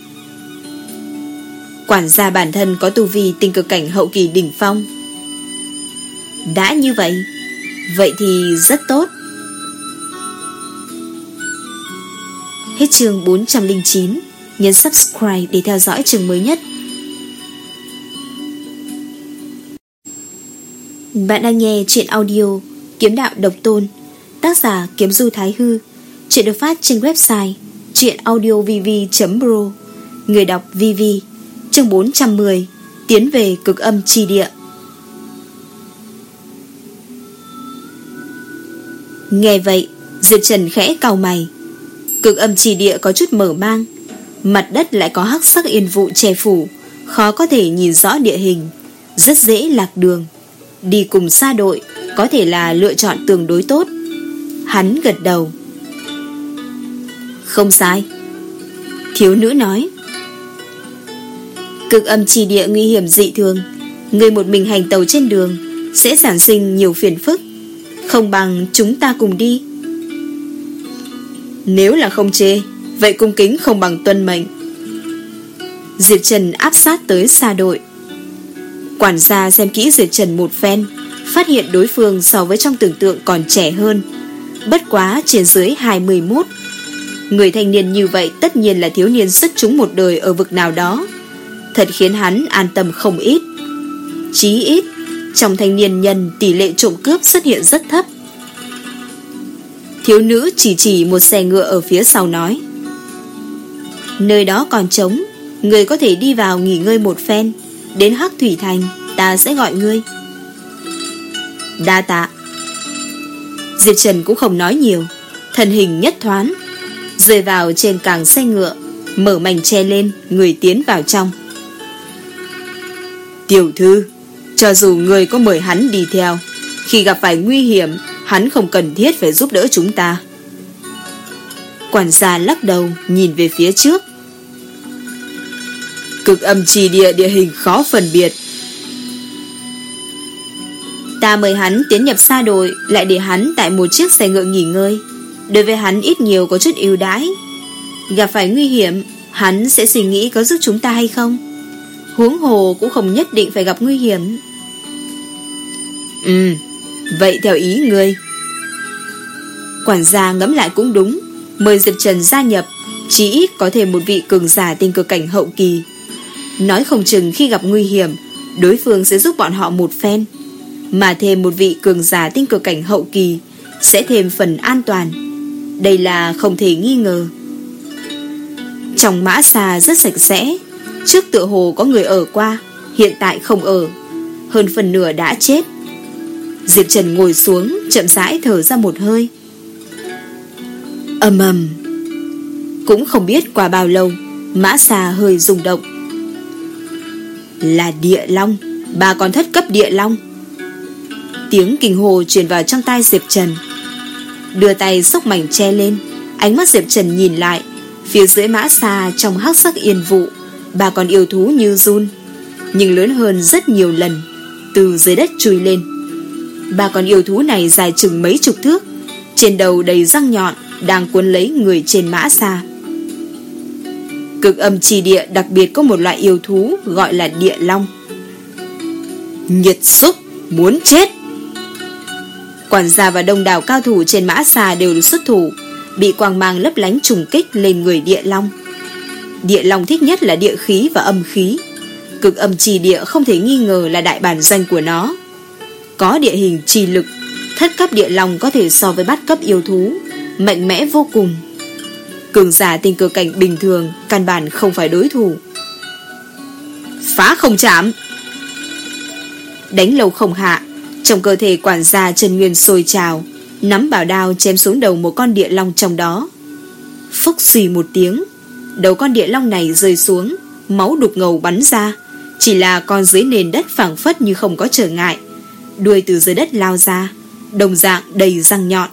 Quản gia bản thân có tu vi tinh cực cảnh hậu kỳ đỉnh phong. Đã như vậy, vậy thì rất tốt. Hết chương bốn trăm lẻ chín. Nhấn subscribe để theo dõi chương mới nhất. Bạn đang nghe truyện audio Kiếm Đạo Độc Tôn, tác giả Kiếm Du Thái Hư. Truyện được phát trên website truyện audio v v chấm pro. Người đọc vê vê. Chương bốn trăm mười. Tiến về cực âm chi địa. Nghe vậy, Diệp Trần khẽ cau mày. Cực âm chi địa có chút mở mang, mặt đất lại có hắc sắc yên vụ che phủ, khó có thể nhìn rõ địa hình, rất dễ lạc đường. Đi cùng xa đội có thể là lựa chọn tương đối tốt. Hắn gật đầu. Không sai, Thiếu nữ nói: Cực âm chi địa nguy hiểm dị thường, người một mình hành tàu trên đường sẽ sản sinh nhiều phiền phức, không bằng chúng ta cùng đi. Nếu là không chê, vậy cung kính không bằng tuân mệnh. Diệp Trần áp sát tới xa đội. Quản gia xem kỹ Diệp Trần một phen, phát hiện đối phương so với trong tưởng tượng còn trẻ hơn, bất quá trên dưới hai mươi mốt. Người thanh niên như vậy tất nhiên là thiếu niên xuất chúng một đời ở vực nào đó, thật khiến hắn an tâm không ít. Chí ít trong thanh niên nhân tỷ lệ trộm cướp xuất hiện rất thấp. Thiếu nữ chỉ chỉ một xe ngựa ở phía sau nói: Nơi đó còn trống, người có thể đi vào nghỉ ngơi một phen, đến Hắc Thủy Thành ta sẽ gọi ngươi. Đa tạ. Diệp Trần cũng không nói nhiều, thân hình nhất thoáng rơi vào trên càng xe ngựa, mở mảnh che lên, người tiến vào trong. Tiểu thư, cho dù người có mời hắn đi theo, khi gặp phải nguy hiểm, hắn không cần thiết phải giúp đỡ chúng ta. Quản gia lắc đầu nhìn về phía trước. Cực âm trì địa địa hình khó phân biệt. Ta mời hắn tiến nhập xa đội, lại để hắn tại một chiếc xe ngựa nghỉ ngơi. Đối với hắn ít nhiều có chút ưu đãi. Gặp phải nguy hiểm, hắn sẽ suy nghĩ có giúp chúng ta hay không. Huống hồ cũng không nhất định phải gặp nguy hiểm. Ừ, vậy theo ý ngươi. Quản gia ngẫm lại cũng đúng, mời Diệp Trần gia nhập, chỉ ít có thêm một vị cường giả tinh cực cảnh hậu kỳ. Nói không chừng khi gặp nguy hiểm, đối phương sẽ giúp bọn họ một phen, mà thêm một vị cường giả tinh cực cảnh hậu kỳ sẽ thêm phần an toàn. Đây là không thể nghi ngờ. Trong mã xà rất sạch sẽ, trước tựa hồ có người ở qua, hiện tại không ở, hơn phần nửa đã chết. Diệp Trần ngồi xuống, chậm rãi thở ra một hơi. Ầm ầm. Cũng không biết qua bao lâu, mã xà hơi rung động. Là địa long, ba con thất cấp địa long. Tiếng kinh hồ truyền vào trong tai Diệp Trần. Đưa tay xốc mảnh che lên, ánh mắt Diệp Trần nhìn lại, phía dưới mã xà trong hắc sắc yên vụ, ba con yêu thú như giun, nhưng lớn hơn rất nhiều lần, từ dưới đất chui lên. Ba con yêu thú này dài chừng mấy chục thước, trên đầu đầy răng nhọn, đang cuốn lấy người trên mã xà. Cực âm trì địa đặc biệt có một loại yêu thú gọi là địa long. Nhiệt xúc, muốn chết. Quản gia và đông đảo cao thủ trên mã xà đều xuất thủ, bị quang mang lấp lánh trùng kích lên người địa long. Địa long thích nhất là địa khí và âm khí. Cực âm trì địa không thể nghi ngờ là đại bản doanh của nó. Có địa hình trì lực, thất cấp địa long có thể so với bát cấp yêu thú, mạnh mẽ vô cùng. Cường giả tinh cực cảnh bình thường căn bản không phải đối thủ. Phá không chạm. Đánh lâu không hạ, trong cơ thể quản gia chân nguyên sôi trào, nắm bảo đao chém xuống đầu một con địa long trong đó. Phốc xì một tiếng, đầu con địa long này rơi xuống, máu đục ngầu bắn ra, chỉ là con dưới nền đất phảng phất như không có trở ngại, đuôi từ dưới đất lao ra, đồng dạng đầy răng nhọn.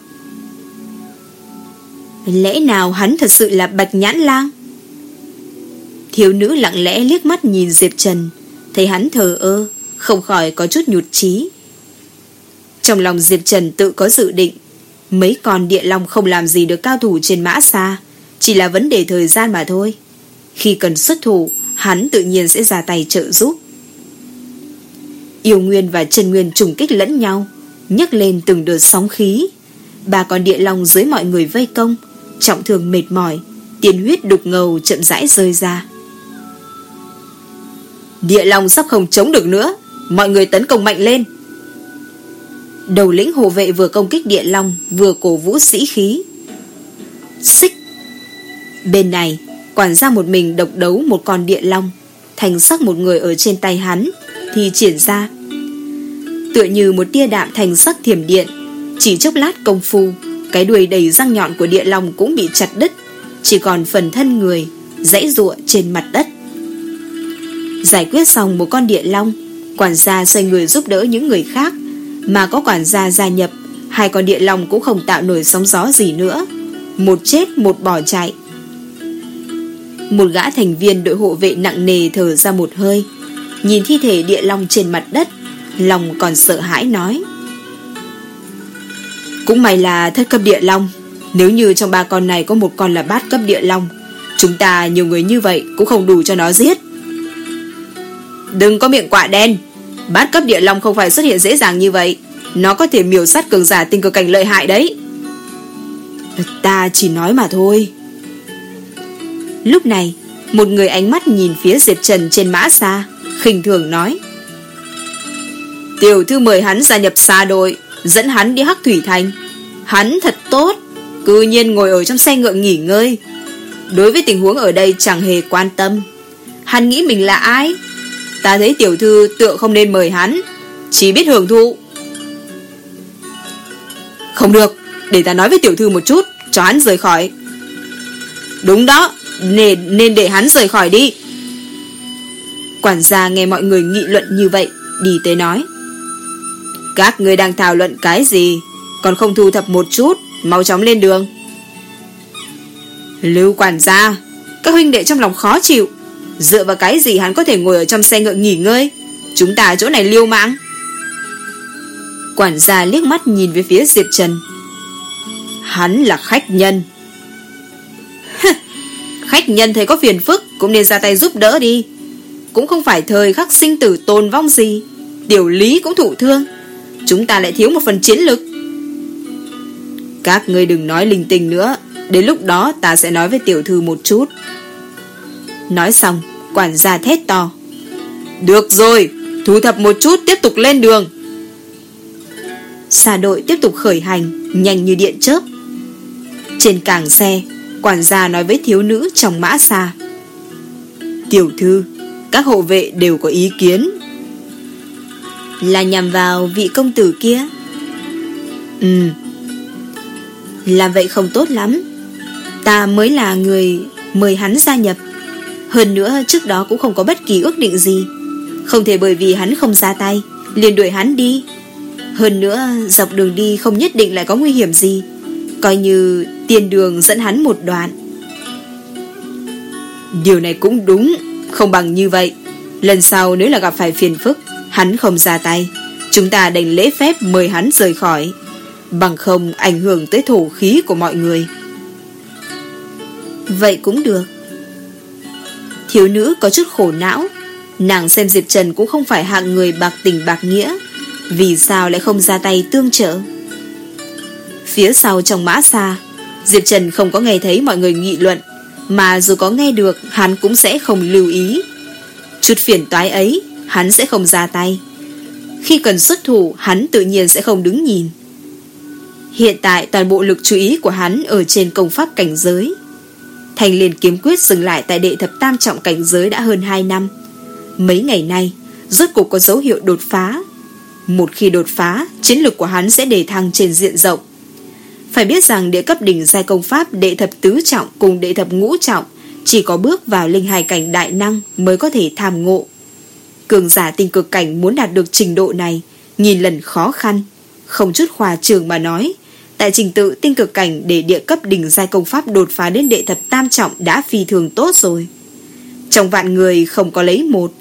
Lẽ nào hắn thật sự là Bạch Nhãn Lang? Thiếu nữ lặng lẽ liếc mắt nhìn Diệp Trần, thấy hắn thờ ơ, không khỏi có chút nhụt chí. Trong lòng Diệp Trần tự có dự định, mấy con địa long không làm gì được cao thủ trên mã xa, chỉ là vấn đề thời gian mà thôi. Khi cần xuất thủ, hắn tự nhiên sẽ ra tay trợ giúp. Yêu nguyên và chân nguyên trùng kích lẫn nhau, nhấc lên từng đợt sóng khí. Ba con địa long dưới mọi người vây công, trọng thương mệt mỏi, tiên huyết đục ngầu chậm rãi rơi ra. Địa long sắp không chống được nữa, mọi người tấn công mạnh lên. Đầu lĩnh hộ vệ vừa công kích địa long, vừa cổ vũ sĩ khí. Xích. Bên này, quản gia một mình độc đấu một con địa long, thành sắc một người ở trên tay hắn thì triển ra, tựa như một tia đạm thành sắc thiểm điện. Chỉ chốc lát công phu, cái đuôi đầy răng nhọn của địa long cũng bị chặt đứt, chỉ còn phần thân người giãy giụa trên mặt đất. Giải quyết xong một con địa long, quản gia xoay người giúp đỡ những người khác, mà có quản gia gia nhập, hai con địa long cũng không tạo nổi sóng gió gì nữa, một chết một bỏ chạy. Một gã thành viên đội hộ vệ nặng nề thở ra một hơi, nhìn thi thể địa long trên mặt đất, lòng còn sợ hãi nói: cũng may là thất cấp địa long. Nếu như trong ba con này có một con là bát cấp địa long, chúng ta nhiều người như vậy cũng không đủ cho nó giết. Đừng có miệng quạ đen. Bát cấp địa long không phải xuất hiện dễ dàng như vậy. Nó có thể miểu sát cường giả tinh cực cảnh lợi hại đấy. Ta chỉ nói mà thôi. Lúc này, một người ánh mắt nhìn phía Diệp Trần trên mã xa, khinh thường nói: tiểu thư mời hắn gia nhập xa đội, dẫn hắn đi Hắc Thủy Thành. Hắn thật tốt, cư nhiên ngồi ở trong xe ngựa nghỉ ngơi. Đối với tình huống ở đây chẳng hề quan tâm. Hắn nghĩ mình là ai? Ta thấy tiểu thư tựa không nên mời hắn, chỉ biết hưởng thụ. Không được, để ta nói với tiểu thư một chút, cho hắn rời khỏi. Đúng đó, nên, nên để hắn rời khỏi đi. Quản gia nghe mọi người nghị luận như vậy, đi tới nói: các người đang thảo luận cái gì? Còn không thu thập một chút, mau chóng lên đường. Lưu quản gia, các huynh đệ trong lòng khó chịu. Dựa vào cái gì hắn có thể ngồi ở trong xe ngựa nghỉ ngơi? Chúng ta ở chỗ này liêu mạng. Quản gia liếc mắt nhìn về phía Diệp Trần. Hắn là khách nhân. Khách nhân thấy có phiền phức cũng nên ra tay giúp đỡ đi. Cũng không phải thời khắc sinh tử tồn vong gì, tiểu lý cũng thụ thương, chúng ta lại thiếu một phần chiến lực. Các ngươi đừng nói linh tinh nữa, đến lúc đó ta sẽ nói với tiểu thư một chút. Nói xong, quản gia thét to: được rồi, thu thập một chút, tiếp tục lên đường. Xà đội tiếp tục khởi hành, nhanh như điện chớp. Trên càng xe, quản gia nói với thiếu nữ trong mã xa: tiểu thư, các hộ vệ đều có ý kiến. Là nhằm vào vị công tử kia? Ừ. Làm vậy không tốt lắm. Ta mới là người mời hắn gia nhập. Hơn nữa trước đó cũng không có bất kỳ ước định gì, không thể bởi vì hắn không ra tay liền đuổi hắn đi. Hơn nữa dọc đường đi không nhất định lại có nguy hiểm gì, coi như tiền đường dẫn hắn một đoạn. Điều này cũng đúng, không bằng như vậy. Lần sau nếu là gặp phải phiền phức, hắn không ra tay, chúng ta đành lễ phép mời hắn rời khỏi, bằng không ảnh hưởng tới thổ khí của mọi người. Vậy cũng được. Thiếu nữ có chút khổ não. Nàng xem Diệp Trần cũng không phải hạng người bạc tình bạc nghĩa, vì sao lại không ra tay tương trợ? Phía sau trong mã xa, Diệp Trần không có nghe thấy mọi người nghị luận, mà dù có nghe được hắn cũng sẽ không lưu ý. Chút phiền toái ấy hắn sẽ không ra tay. Khi cần xuất thủ hắn tự nhiên sẽ không đứng nhìn. Hiện tại toàn bộ lực chú ý của hắn ở trên công pháp cảnh giới. Thanh Liên kiếm quyết dừng lại tại đệ thập tam trọng cảnh giới đã hơn hai năm. Mấy ngày nay rốt cuộc có dấu hiệu đột phá. Một khi đột phá, chiến lược của hắn sẽ đề thăng trên diện rộng. Phải biết rằng địa cấp đỉnh giai công pháp đệ thập tứ trọng cùng đệ thập ngũ trọng chỉ có bước vào linh hài cảnh đại năng mới có thể tham ngộ. Cường giả tinh cực cảnh muốn đạt được trình độ này nghìn lần khó khăn. Không chút khoa trương mà nói, tại trình tự tinh cực cảnh để địa cấp đỉnh giai công pháp đột phá đến đệ thập tam trọng đã phi thường tốt rồi. Trong vạn người không có lấy một.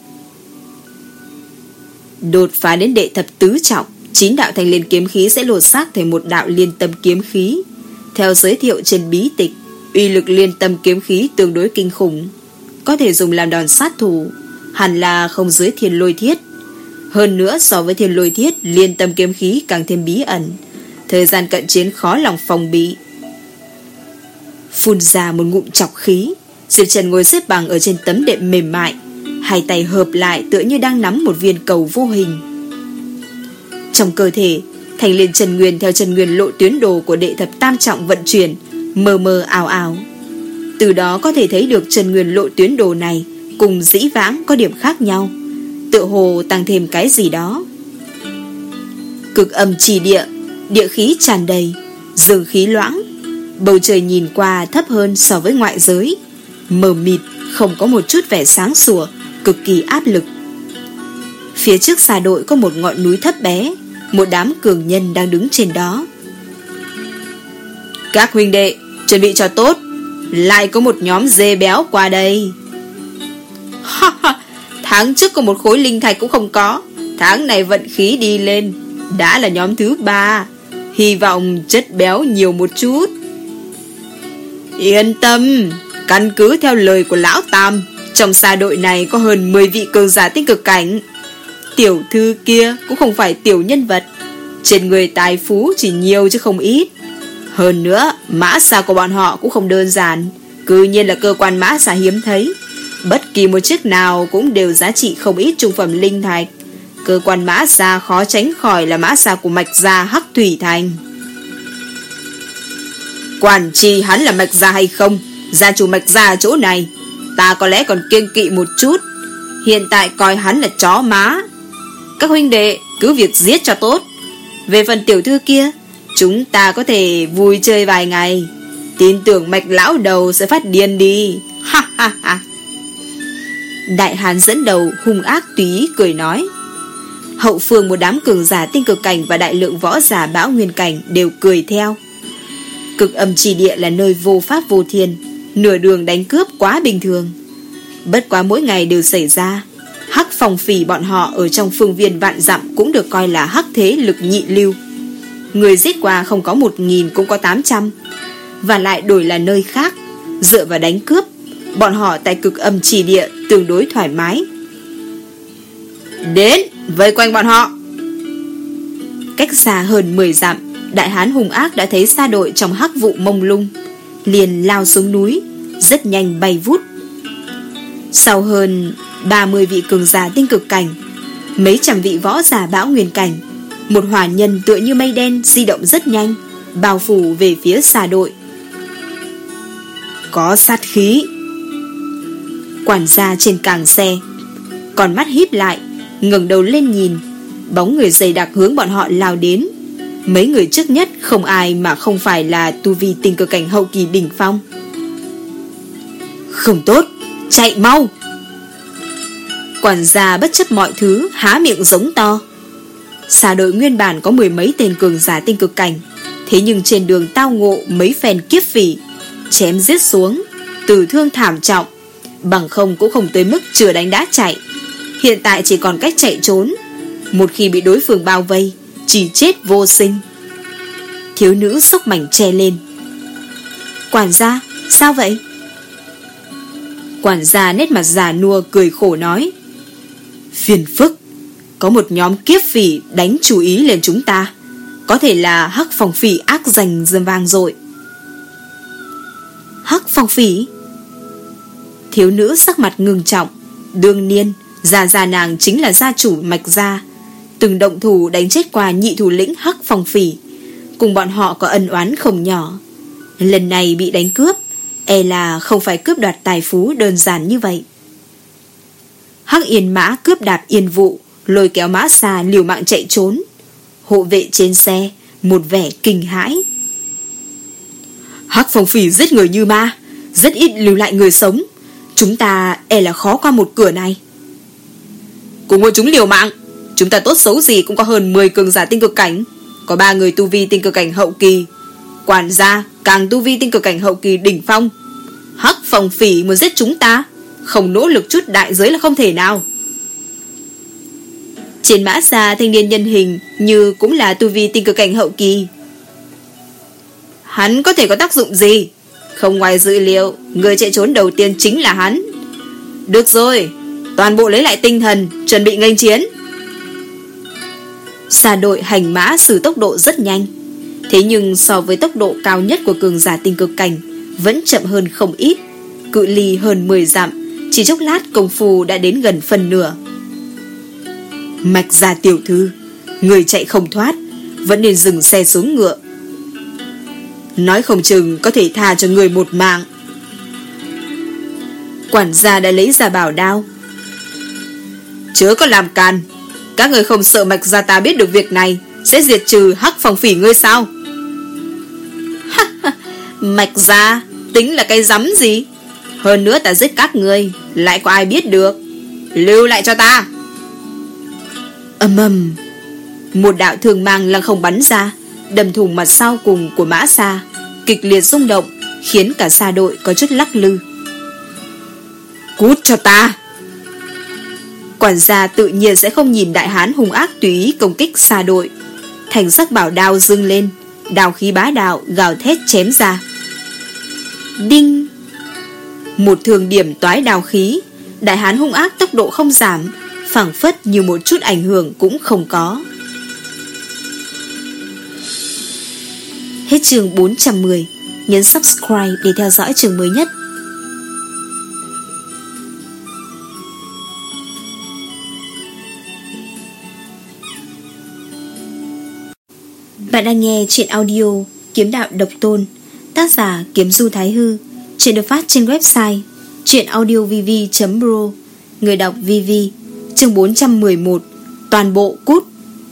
Đột phá đến đệ thập tứ trọng, chín đạo thanh liên kiếm khí sẽ lột xác thành một đạo liên tâm kiếm khí. Theo giới thiệu trên bí tịch, uy lực liên tâm kiếm khí tương đối kinh khủng, có thể dùng làm đòn sát thủ, hẳn là không dưới thiên lôi thiết. Hơn nữa so với thiên lôi thiết, liên tâm kiếm khí càng thêm bí ẩn, thời gian cận chiến khó lòng phòng bị. Phun ra một ngụm trọc khí, Diệp Trần ngồi xếp bằng ở trên tấm đệm mềm mại, hai tay hợp lại tựa như đang nắm một viên cầu vô hình. Trong cơ thể, Thanh Liên Chân Nguyên theo chân nguyên lộ tuyến đồ của đệ thập tam trọng vận chuyển, mờ mờ ảo ảo. Từ đó có thể thấy được chân nguyên lộ tuyến đồ này cùng dĩ vãng có điểm khác nhau, tựa hồ tăng thêm cái gì đó. Cực âm trì địa, địa khí tràn đầy, dương khí loãng, bầu trời nhìn qua thấp hơn so với ngoại giới, mờ mịt, không có một chút vẻ sáng sủa, cực kỳ áp lực. Phía trước xa đội có một ngọn núi thấp bé, một đám cường nhân đang đứng trên đó. Các huynh đệ, chuẩn bị cho tốt, lại có một nhóm dê béo qua đây. Tháng trước có một khối linh thạch cũng không có, tháng này vận khí đi lên, đã là nhóm thứ ba, hy vọng chất béo nhiều một chút. Yên tâm, căn cứ theo lời của lão Tam, trong xa đội này có hơn mười vị cường giả tinh cực cảnh. Tiểu thư kia cũng không phải tiểu nhân vật, trên người tài phú chỉ nhiều chứ không ít. Hơn nữa, mã xa của bọn họ cũng không đơn giản, cư nhiên là cơ quan mã xa hiếm thấy. Bất kỳ một chiếc nào cũng đều giá trị không ít trung phẩm linh thạch. Cơ quan mã xa khó tránh khỏi là mã xa của mạch gia Hắc Thủy Thành. Quản tri hắn là mạch gia hay không, gia chủ mạch gia ở chỗ này, ta có lẽ còn kiêng kỵ một chút. Hiện tại coi hắn là chó má. Các huynh đệ cứ việc giết cho tốt. Về phần tiểu thư kia, chúng ta có thể vui chơi vài ngày. Tin tưởng mạch lão đầu sẽ phát điên đi. Ha ha ha. Đại hán dẫn đầu hung ác tùy ý cười nói. Hậu phương một đám cường giả tinh cực cảnh và đại lượng võ giả bão nguyên cảnh đều cười theo. Cực âm trì địa là nơi vô pháp vô thiên, nửa đường đánh cướp quá bình thường. Bất quá mỗi ngày đều xảy ra. Hắc Phong Phỉ bọn họ ở trong phương viên vạn dặm cũng được coi là hắc thế lực nhị lưu. Người giết qua không có một nghìn cũng có tám trăm. Và lại đổi là nơi khác, dựa vào đánh cướp, bọn họ tại cực âm trì địa tương đối thoải mái. Đến, vây quanh bọn họ. Cách xa hơn mười dặm, đại hán hung ác đã thấy xa đội trong hắc vụ mông lung, liền lao xuống núi, rất nhanh bay vút. Sau hơn ba mươi vị cường giả tinh cực cảnh, mấy trăm vị võ giả bão nguyên cảnh, một hỏa nhân tựa như mây đen di động rất nhanh, bao phủ về phía xa đội. Có sát khí. Quản gia trên càng xe, con mắt híp lại, ngẩng đầu lên nhìn, bóng người dày đặc hướng bọn họ lao đến. Mấy người trước nhất không ai mà không phải là tu vi tinh cực cảnh hậu kỳ đỉnh phong. Không tốt, chạy mau. Quản gia bất chấp mọi thứ há miệng giống to. Xa đội nguyên bản có mười mấy tên cường giả tinh cực cảnh, thế nhưng trên đường tao ngộ mấy phen kiếp phỉ, chém giết xuống, tử thương thảm trọng, bằng không cũng không tới mức chừa đánh đã chạy. Hiện tại chỉ còn cách chạy trốn, một khi bị đối phương bao vây, chỉ chết vô sinh. Thiếu nữ xốc mảnh che lên. Quản gia, sao vậy? Quản gia nét mặt già nua cười khổ nói. Phiền phức, có một nhóm kiếp phỉ đánh chú ý lên chúng ta, có thể là Hắc Phong Phỉ ác danh dâm vang rồi. Hắc Phong Phỉ? Thiếu nữ sắc mặt ngưng trọng. Đương nhiên, già già nàng chính là gia chủ mạch gia, từng động thủ đánh chết qua nhị thủ lĩnh Hắc Phong Phỉ, cùng bọn họ có ân oán không nhỏ. Lần này bị đánh cướp, e là không phải cướp đoạt tài phú đơn giản như vậy. Hắc Yên Mã cướp đạp yên vụ, lôi kéo mã xa liều mạng chạy trốn. Hộ vệ trên xe một vẻ kinh hãi. Hắc Phong Phỉ giết người như ma, rất ít lưu lại người sống, chúng ta e là khó qua một cửa này. Cùng với chúng liều mạng, chúng ta tốt xấu gì cũng có hơn mười cường giả tinh cực cảnh, có ba người tu vi tinh cực cảnh hậu kỳ, quản gia càng tu vi tinh cực cảnh hậu kỳ đỉnh phong. Hắc Phong Phỉ muốn giết chúng ta, không nỗ lực chút đại giới là không thể nào. Trên mã xa thanh niên nhân hình như cũng là tu vi tinh cực cảnh hậu kỳ. Hắn có thể có tác dụng gì? Không ngoài dự liệu, người chạy trốn đầu tiên chính là hắn. Được rồi, toàn bộ lấy lại tinh thần, chuẩn bị nghênh chiến. Xa đội hành mã sử tốc độ rất nhanh, thế nhưng so với tốc độ cao nhất của cường giả tinh cực cảnh vẫn chậm hơn không ít. Cự ly hơn mười dặm, chỉ chốc lát công phu đã đến gần phần nửa. Mạch gia tiểu thư, người chạy không thoát, vẫn nên dừng xe xuống ngựa. Nói không chừng có thể tha cho người một mạng. Quản gia đã lấy ra bảo đao. Chớ có làm càn, các người không sợ mạch gia ta biết được việc này sẽ diệt trừ Hắc Phong Phỉ ngươi sao? Mạch gia tính là cái rắm gì? Hơn nữa ta giết các ngươi, lại có ai biết được? Lưu lại cho ta. Ầm ầm, một đạo thường mang lăng không bắn ra, đâm thủng mặt sau cùng của mã xa, kịch liệt rung động, khiến cả xa đội có chút lắc lư. Cút cho ta! Quản gia tự nhiên sẽ không nhìn đại hán hung ác tùy ý công kích xa đội. Thành sắc bảo đao dâng lên, đao khí bá đạo gào thét chém ra. Đinh! Một thương điểm toái đao khí, đại hán hung ác tốc độ không giảm, phảng phất như một chút ảnh hưởng cũng không có. Hết chương bốn trăm mười. Nhấn subscribe để theo dõi chương mới nhất. Bạn đang nghe truyện audio Kiếm Đạo Độc Tôn, tác giả Kiếm Du Thái Hư. Truyện được phát trên website truyệnaudiovv chấm pro. Người đọc Vivi. Chương bốn trăm mười một. Toàn bộ cút.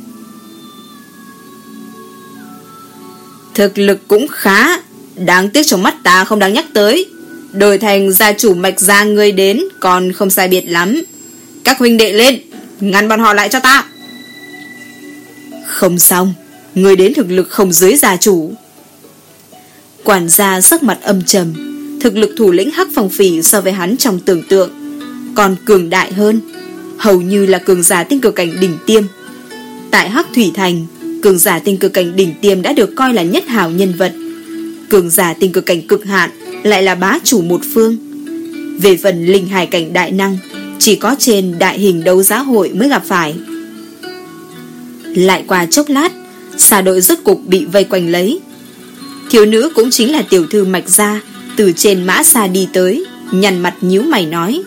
Thực lực cũng khá, đáng tiếc trong mắt ta không đáng nhắc tới. Đổi thành gia chủ Mạch gia ngươi đến còn không sai biệt lắm. Các huynh đệ lên, ngăn bọn họ lại cho ta. Không xong, người đến thực lực không dưới gia chủ. Quản gia sắc mặt âm trầm. Thực lực thủ lĩnh Hắc Phong Phỉ so với hắn trong tưởng tượng còn cường đại hơn, hầu như là cường giả tinh cực cảnh đỉnh tiêm. Tại Hắc Thủy Thành, cường giả tinh cực cảnh đỉnh tiêm đã được coi là nhất hào nhân vật. Cường giả tinh cực cảnh cực hạn lại là bá chủ một phương. Về phần linh hải cảnh đại năng, chỉ có trên đại hình đấu giá hội mới gặp phải. Lại qua chốc lát, xà đội rốt cục bị vây quanh lấy. Thiếu nữ cũng chính là tiểu thư Mạch gia từ trên mã xa đi tới, nhăn mặt nhíu mày nói: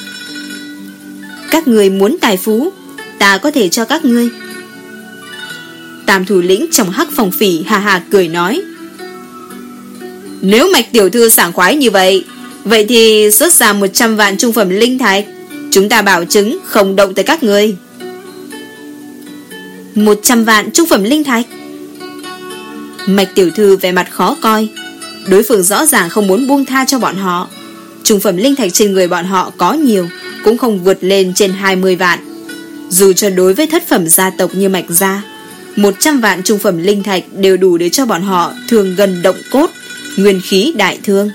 các người muốn tài phú, ta có thể cho các ngươi. Tam thủ lĩnh trong Hắc Phong Phỉ hà hà cười nói: nếu Mạch tiểu thư sảng khoái như vậy, vậy thì xuất ra một trăm vạn trung phẩm linh thạch, chúng ta bảo chứng không động tới các ngươi. Một trăm vạn trung phẩm linh thạch? Mạch tiểu thư vẻ mặt khó coi. Đối phương rõ ràng không muốn buông tha cho bọn họ. Trung phẩm linh thạch trên người bọn họ có nhiều, cũng không vượt lên trên hai mươi vạn. Dù cho đối với thất phẩm gia tộc như Mạch gia, một trăm vạn trung phẩm linh thạch đều đủ để cho bọn họ thương gần động cốt, nguyên khí đại thương.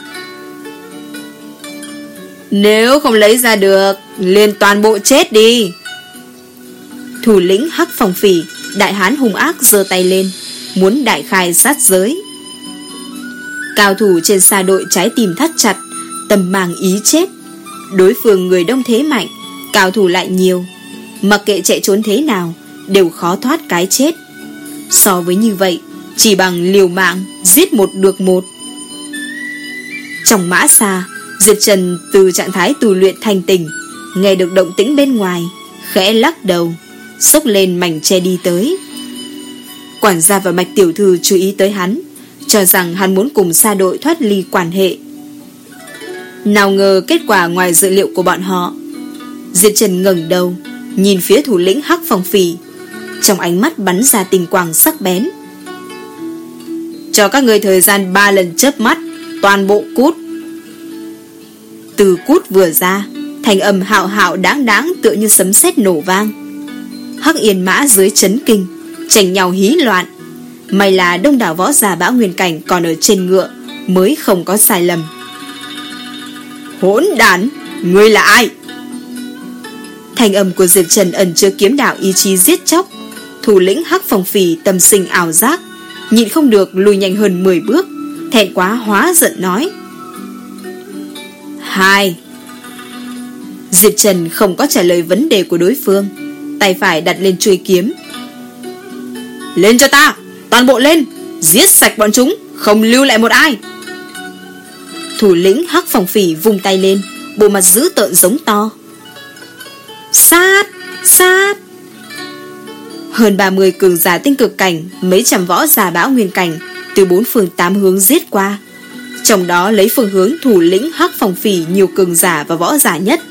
Nếu không lấy ra được, liền toàn bộ chết đi. Thủ lĩnh Hắc Phong Phỉ, đại hán hung ác giơ tay lên, muốn đại khai sát giới. Cao thủ trên xa đội trái tim thắt chặt, tâm mang ý chết. Đối phương người đông thế mạnh, cao thủ lại nhiều, mặc kệ chạy trốn thế nào đều khó thoát cái chết. So với như vậy, chỉ bằng liều mạng giết một được một. Trong mã xa, Diệp Trần từ trạng thái tu luyện thanh tỉnh, nghe được động tĩnh bên ngoài, khẽ lắc đầu, xốc lên mảnh che đi tới. Quản gia và Mạch tiểu thư chú ý tới hắn, cho rằng hắn muốn cùng xa đội thoát ly quan hệ. Nào ngờ kết quả ngoài dự liệu của bọn họ. Diệp Trần ngẩng đầu, nhìn phía thủ lĩnh Hắc Phong Phỉ, trong ánh mắt bắn ra tình quang sắc bén. Cho các người thời gian ba lần chớp mắt, toàn bộ cút. Từ cút vừa ra, thành âm hạo hạo đáng đáng tựa như sấm sét nổ vang. Hắc Yên mã dưới chấn kinh, tranh nhau hí loạn. May là đông đảo võ giả Bão Nguyên cảnh còn ở trên ngựa, mới không có sai lầm. Hỗn đản, ngươi là ai? Thành âm của Diệp Trần ẩn chứa kiếm đạo ý chí giết chóc. Thủ lĩnh Hắc Phong Phỉ tâm sinh ảo giác, nhịn không được lùi nhanh hơn mười bước, thẹn quá hóa giận nói: Hai. Diệp Trần không có trả lời vấn đề của đối phương, tay phải đặt lên chuôi kiếm. Lên cho ta, toàn bộ lên, giết sạch bọn chúng, không lưu lại một ai. Thủ lĩnh Hắc Phong Phỉ vung tay lên, bộ mặt dữ tợn giống to: Sát, sát. Hơn ba mươi cường giả tinh cực cảnh, mấy trăm võ giả Bão Nguyên cảnh từ bốn phương tám hướng giết qua, trong đó lấy phương hướng thủ lĩnh Hắc Phong Phỉ nhiều cường giả và võ giả nhất.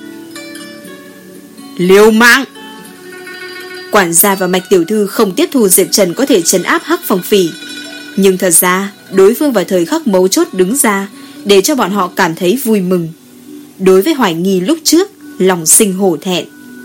Liều mạng! Quản gia và Mạch tiểu thư không tiếp thu Diệp Trần có thể trấn áp Hắc Phong Phỉ, nhưng thật ra đối phương vào thời khắc mấu chốt đứng ra, để cho bọn họ cảm thấy vui mừng. Đối với hoài nghi lúc trước, lòng sinh hổ thẹn.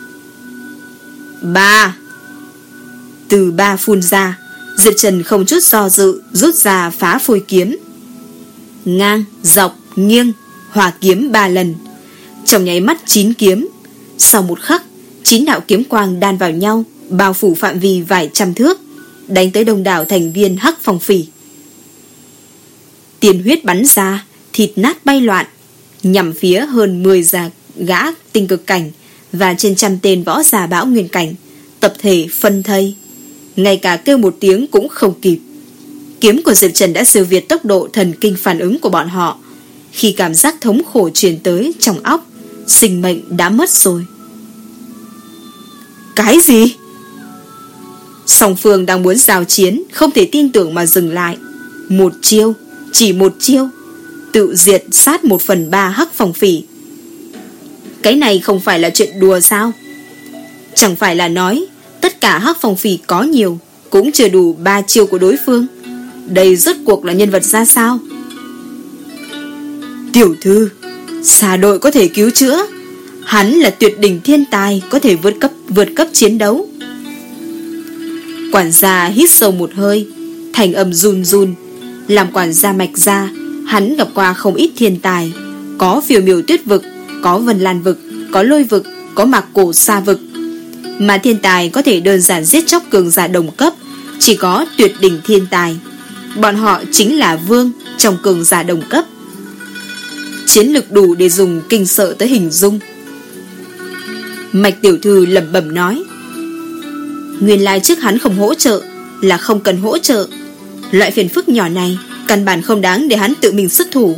Ba. Từ ba phun ra, Diệp Trần không chút do dự rút ra phá phôi kiếm. ngang, dọc, nghiêng, hòa kiếm ba lần. Trong nháy mắt chín kiếm. Sau một khắc, chín đạo kiếm quang đan vào nhau, bao phủ phạm vi vài trăm thước, đánh tới đông đảo thành viên Hắc Phong Phỉ. Tiền huyết bắn ra, thịt nát bay loạn, nhằm phía hơn mười già gã tinh cực cảnh và trên trăm tên võ giả bão nguyên cảnh, tập thể phân thây. Ngay cả kêu một tiếng cũng không kịp. Kiếm của Diệp Trần đã siêu việt tốc độ thần kinh phản ứng của bọn họ. Khi cảm giác thống khổ truyền tới trong óc, sinh mệnh đã mất rồi. Cái gì? Song phương đang muốn giao chiến, không thể tin tưởng mà dừng lại. Một chiêu, chỉ một chiêu, tự diệt sát một phần ba Hắc Phong Phỉ. Cái này không phải là chuyện đùa sao? Chẳng phải là nói tất cả Hắc Phong Phỉ có nhiều cũng chưa đủ ba chiêu của đối phương. Đây rốt cuộc là nhân vật ra sao? Tiểu thư, xà đội có thể cứu chữa. Hắn là tuyệt đỉnh thiên tài, có thể vượt cấp vượt cấp chiến đấu. Quản gia hít sâu một hơi, thành âm run run. Làm quản gia Mạch Gia, hắn gặp qua không ít thiên tài. Có Phiêu Miểu Tuyết Vực, có Vân Lan Vực, có Lôi Vực, có Mạc Cổ Sa Vực. Mà thiên tài có thể đơn giản giết chóc cường giả đồng cấp chỉ có tuyệt đỉnh thiên tài. Bọn họ chính là vương trong cường giả đồng cấp. Chiến lực đủ để dùng kinh sợ tới hình dung. Mạch tiểu thư lẩm bẩm nói, nguyên lai trước hắn không hỗ trợ là không cần hỗ trợ. Loại phiền phức nhỏ này căn bản không đáng để hắn tự mình xuất thủ.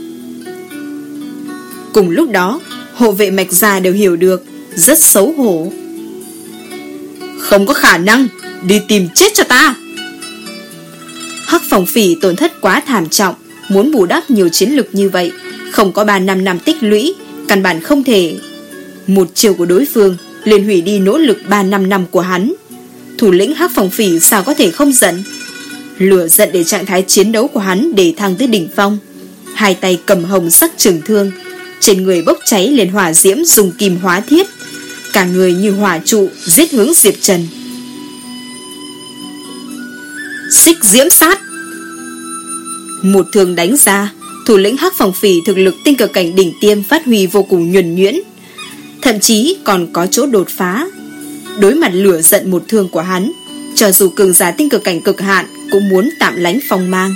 Cùng lúc đó, hộ vệ Mạch Gia đều hiểu được, rất xấu hổ. Không có khả năng, đi tìm chết cho ta. Hắc Phong Phỉ tổn thất quá thảm trọng, muốn bù đắp nhiều chiến lực như vậy, không có ba năm năm tích lũy, căn bản không thể. Một chiều của đối phương liền hủy đi nỗ lực ba năm năm của hắn. Thủ lĩnh Hắc Phong Phỉ sao có thể không giận? Lửa giận để trạng thái chiến đấu của hắn để thăng tới đỉnh phong. Hai tay cầm hồng sắc trường thương, trên người bốc cháy lên hỏa diễm dùng kim hóa thiết, cả người như hỏa trụ giết hướng Diệp Trần. Xích diễm sát. Một thương đánh ra, thủ lĩnh Hắc Phong Phỉ thực lực tinh cực cảnh đỉnh tiêm phát huy vô cùng nhuần nhuyễn, thậm chí còn có chỗ đột phá. Đối mặt lửa giận một thương của hắn, cho dù cường giả tinh cực cảnh cực hạn cũng muốn tạm lánh phong mang.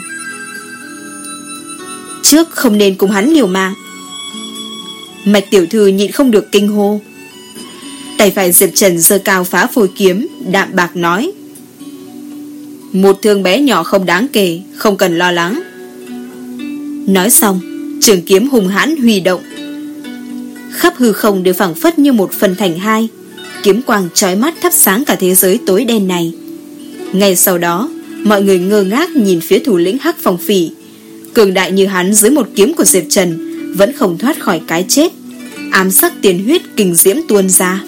Trước không nên cùng hắn liều mạng. Mạch tiểu thư nhịn không được kinh hô. Tay phải Diệp Trần giơ cao phá phôi kiếm, đạm bạc nói, một thương bé nhỏ không đáng kể, không cần lo lắng. Nói xong, trường kiếm hùng hãn huy động. Khắp hư không đều phảng phất như một phần thành hai, kiếm quang chói mắt thắp sáng cả thế giới tối đen này. Ngay sau đó, mọi người ngơ ngác nhìn phía thủ lĩnh Hắc Phong Phỉ. Cường đại như hắn dưới một kiếm của Diệp Trần vẫn không thoát khỏi cái chết. Ám sắc tiền huyết kinh diễm tuôn ra.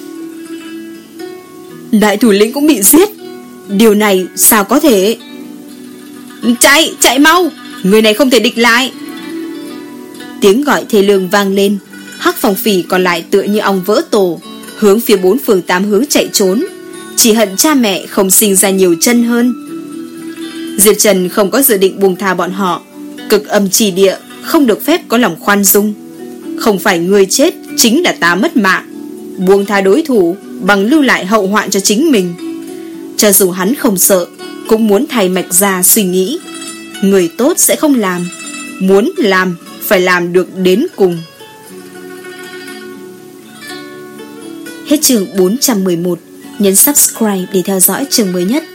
Đại thủ lĩnh cũng bị giết. Điều này sao có thể? Chạy, chạy mau, người này không thể địch lại. Tiếng gọi thê lương vang lên. Hắc Phong Phỉ còn lại tựa như ong vỡ tổ, hướng phía bốn phương tám hướng chạy trốn. Chỉ hận cha mẹ không sinh ra nhiều chân hơn. Diệp Trần không có dự định buông tha bọn họ. Cực âm chỉ địa không được phép có lòng khoan dung. Không phải người chết, chính là ta mất mạng. Buông tha đối thủ bằng lưu lại hậu hoạn cho chính mình. Cho dù hắn không sợ, cũng muốn thay Mạch Gia suy nghĩ. Người tốt sẽ không làm, muốn làm phải làm được đến cùng. Hết chương bốn trăm mười một. Nhấn subscribe để theo dõi chương mới nhất.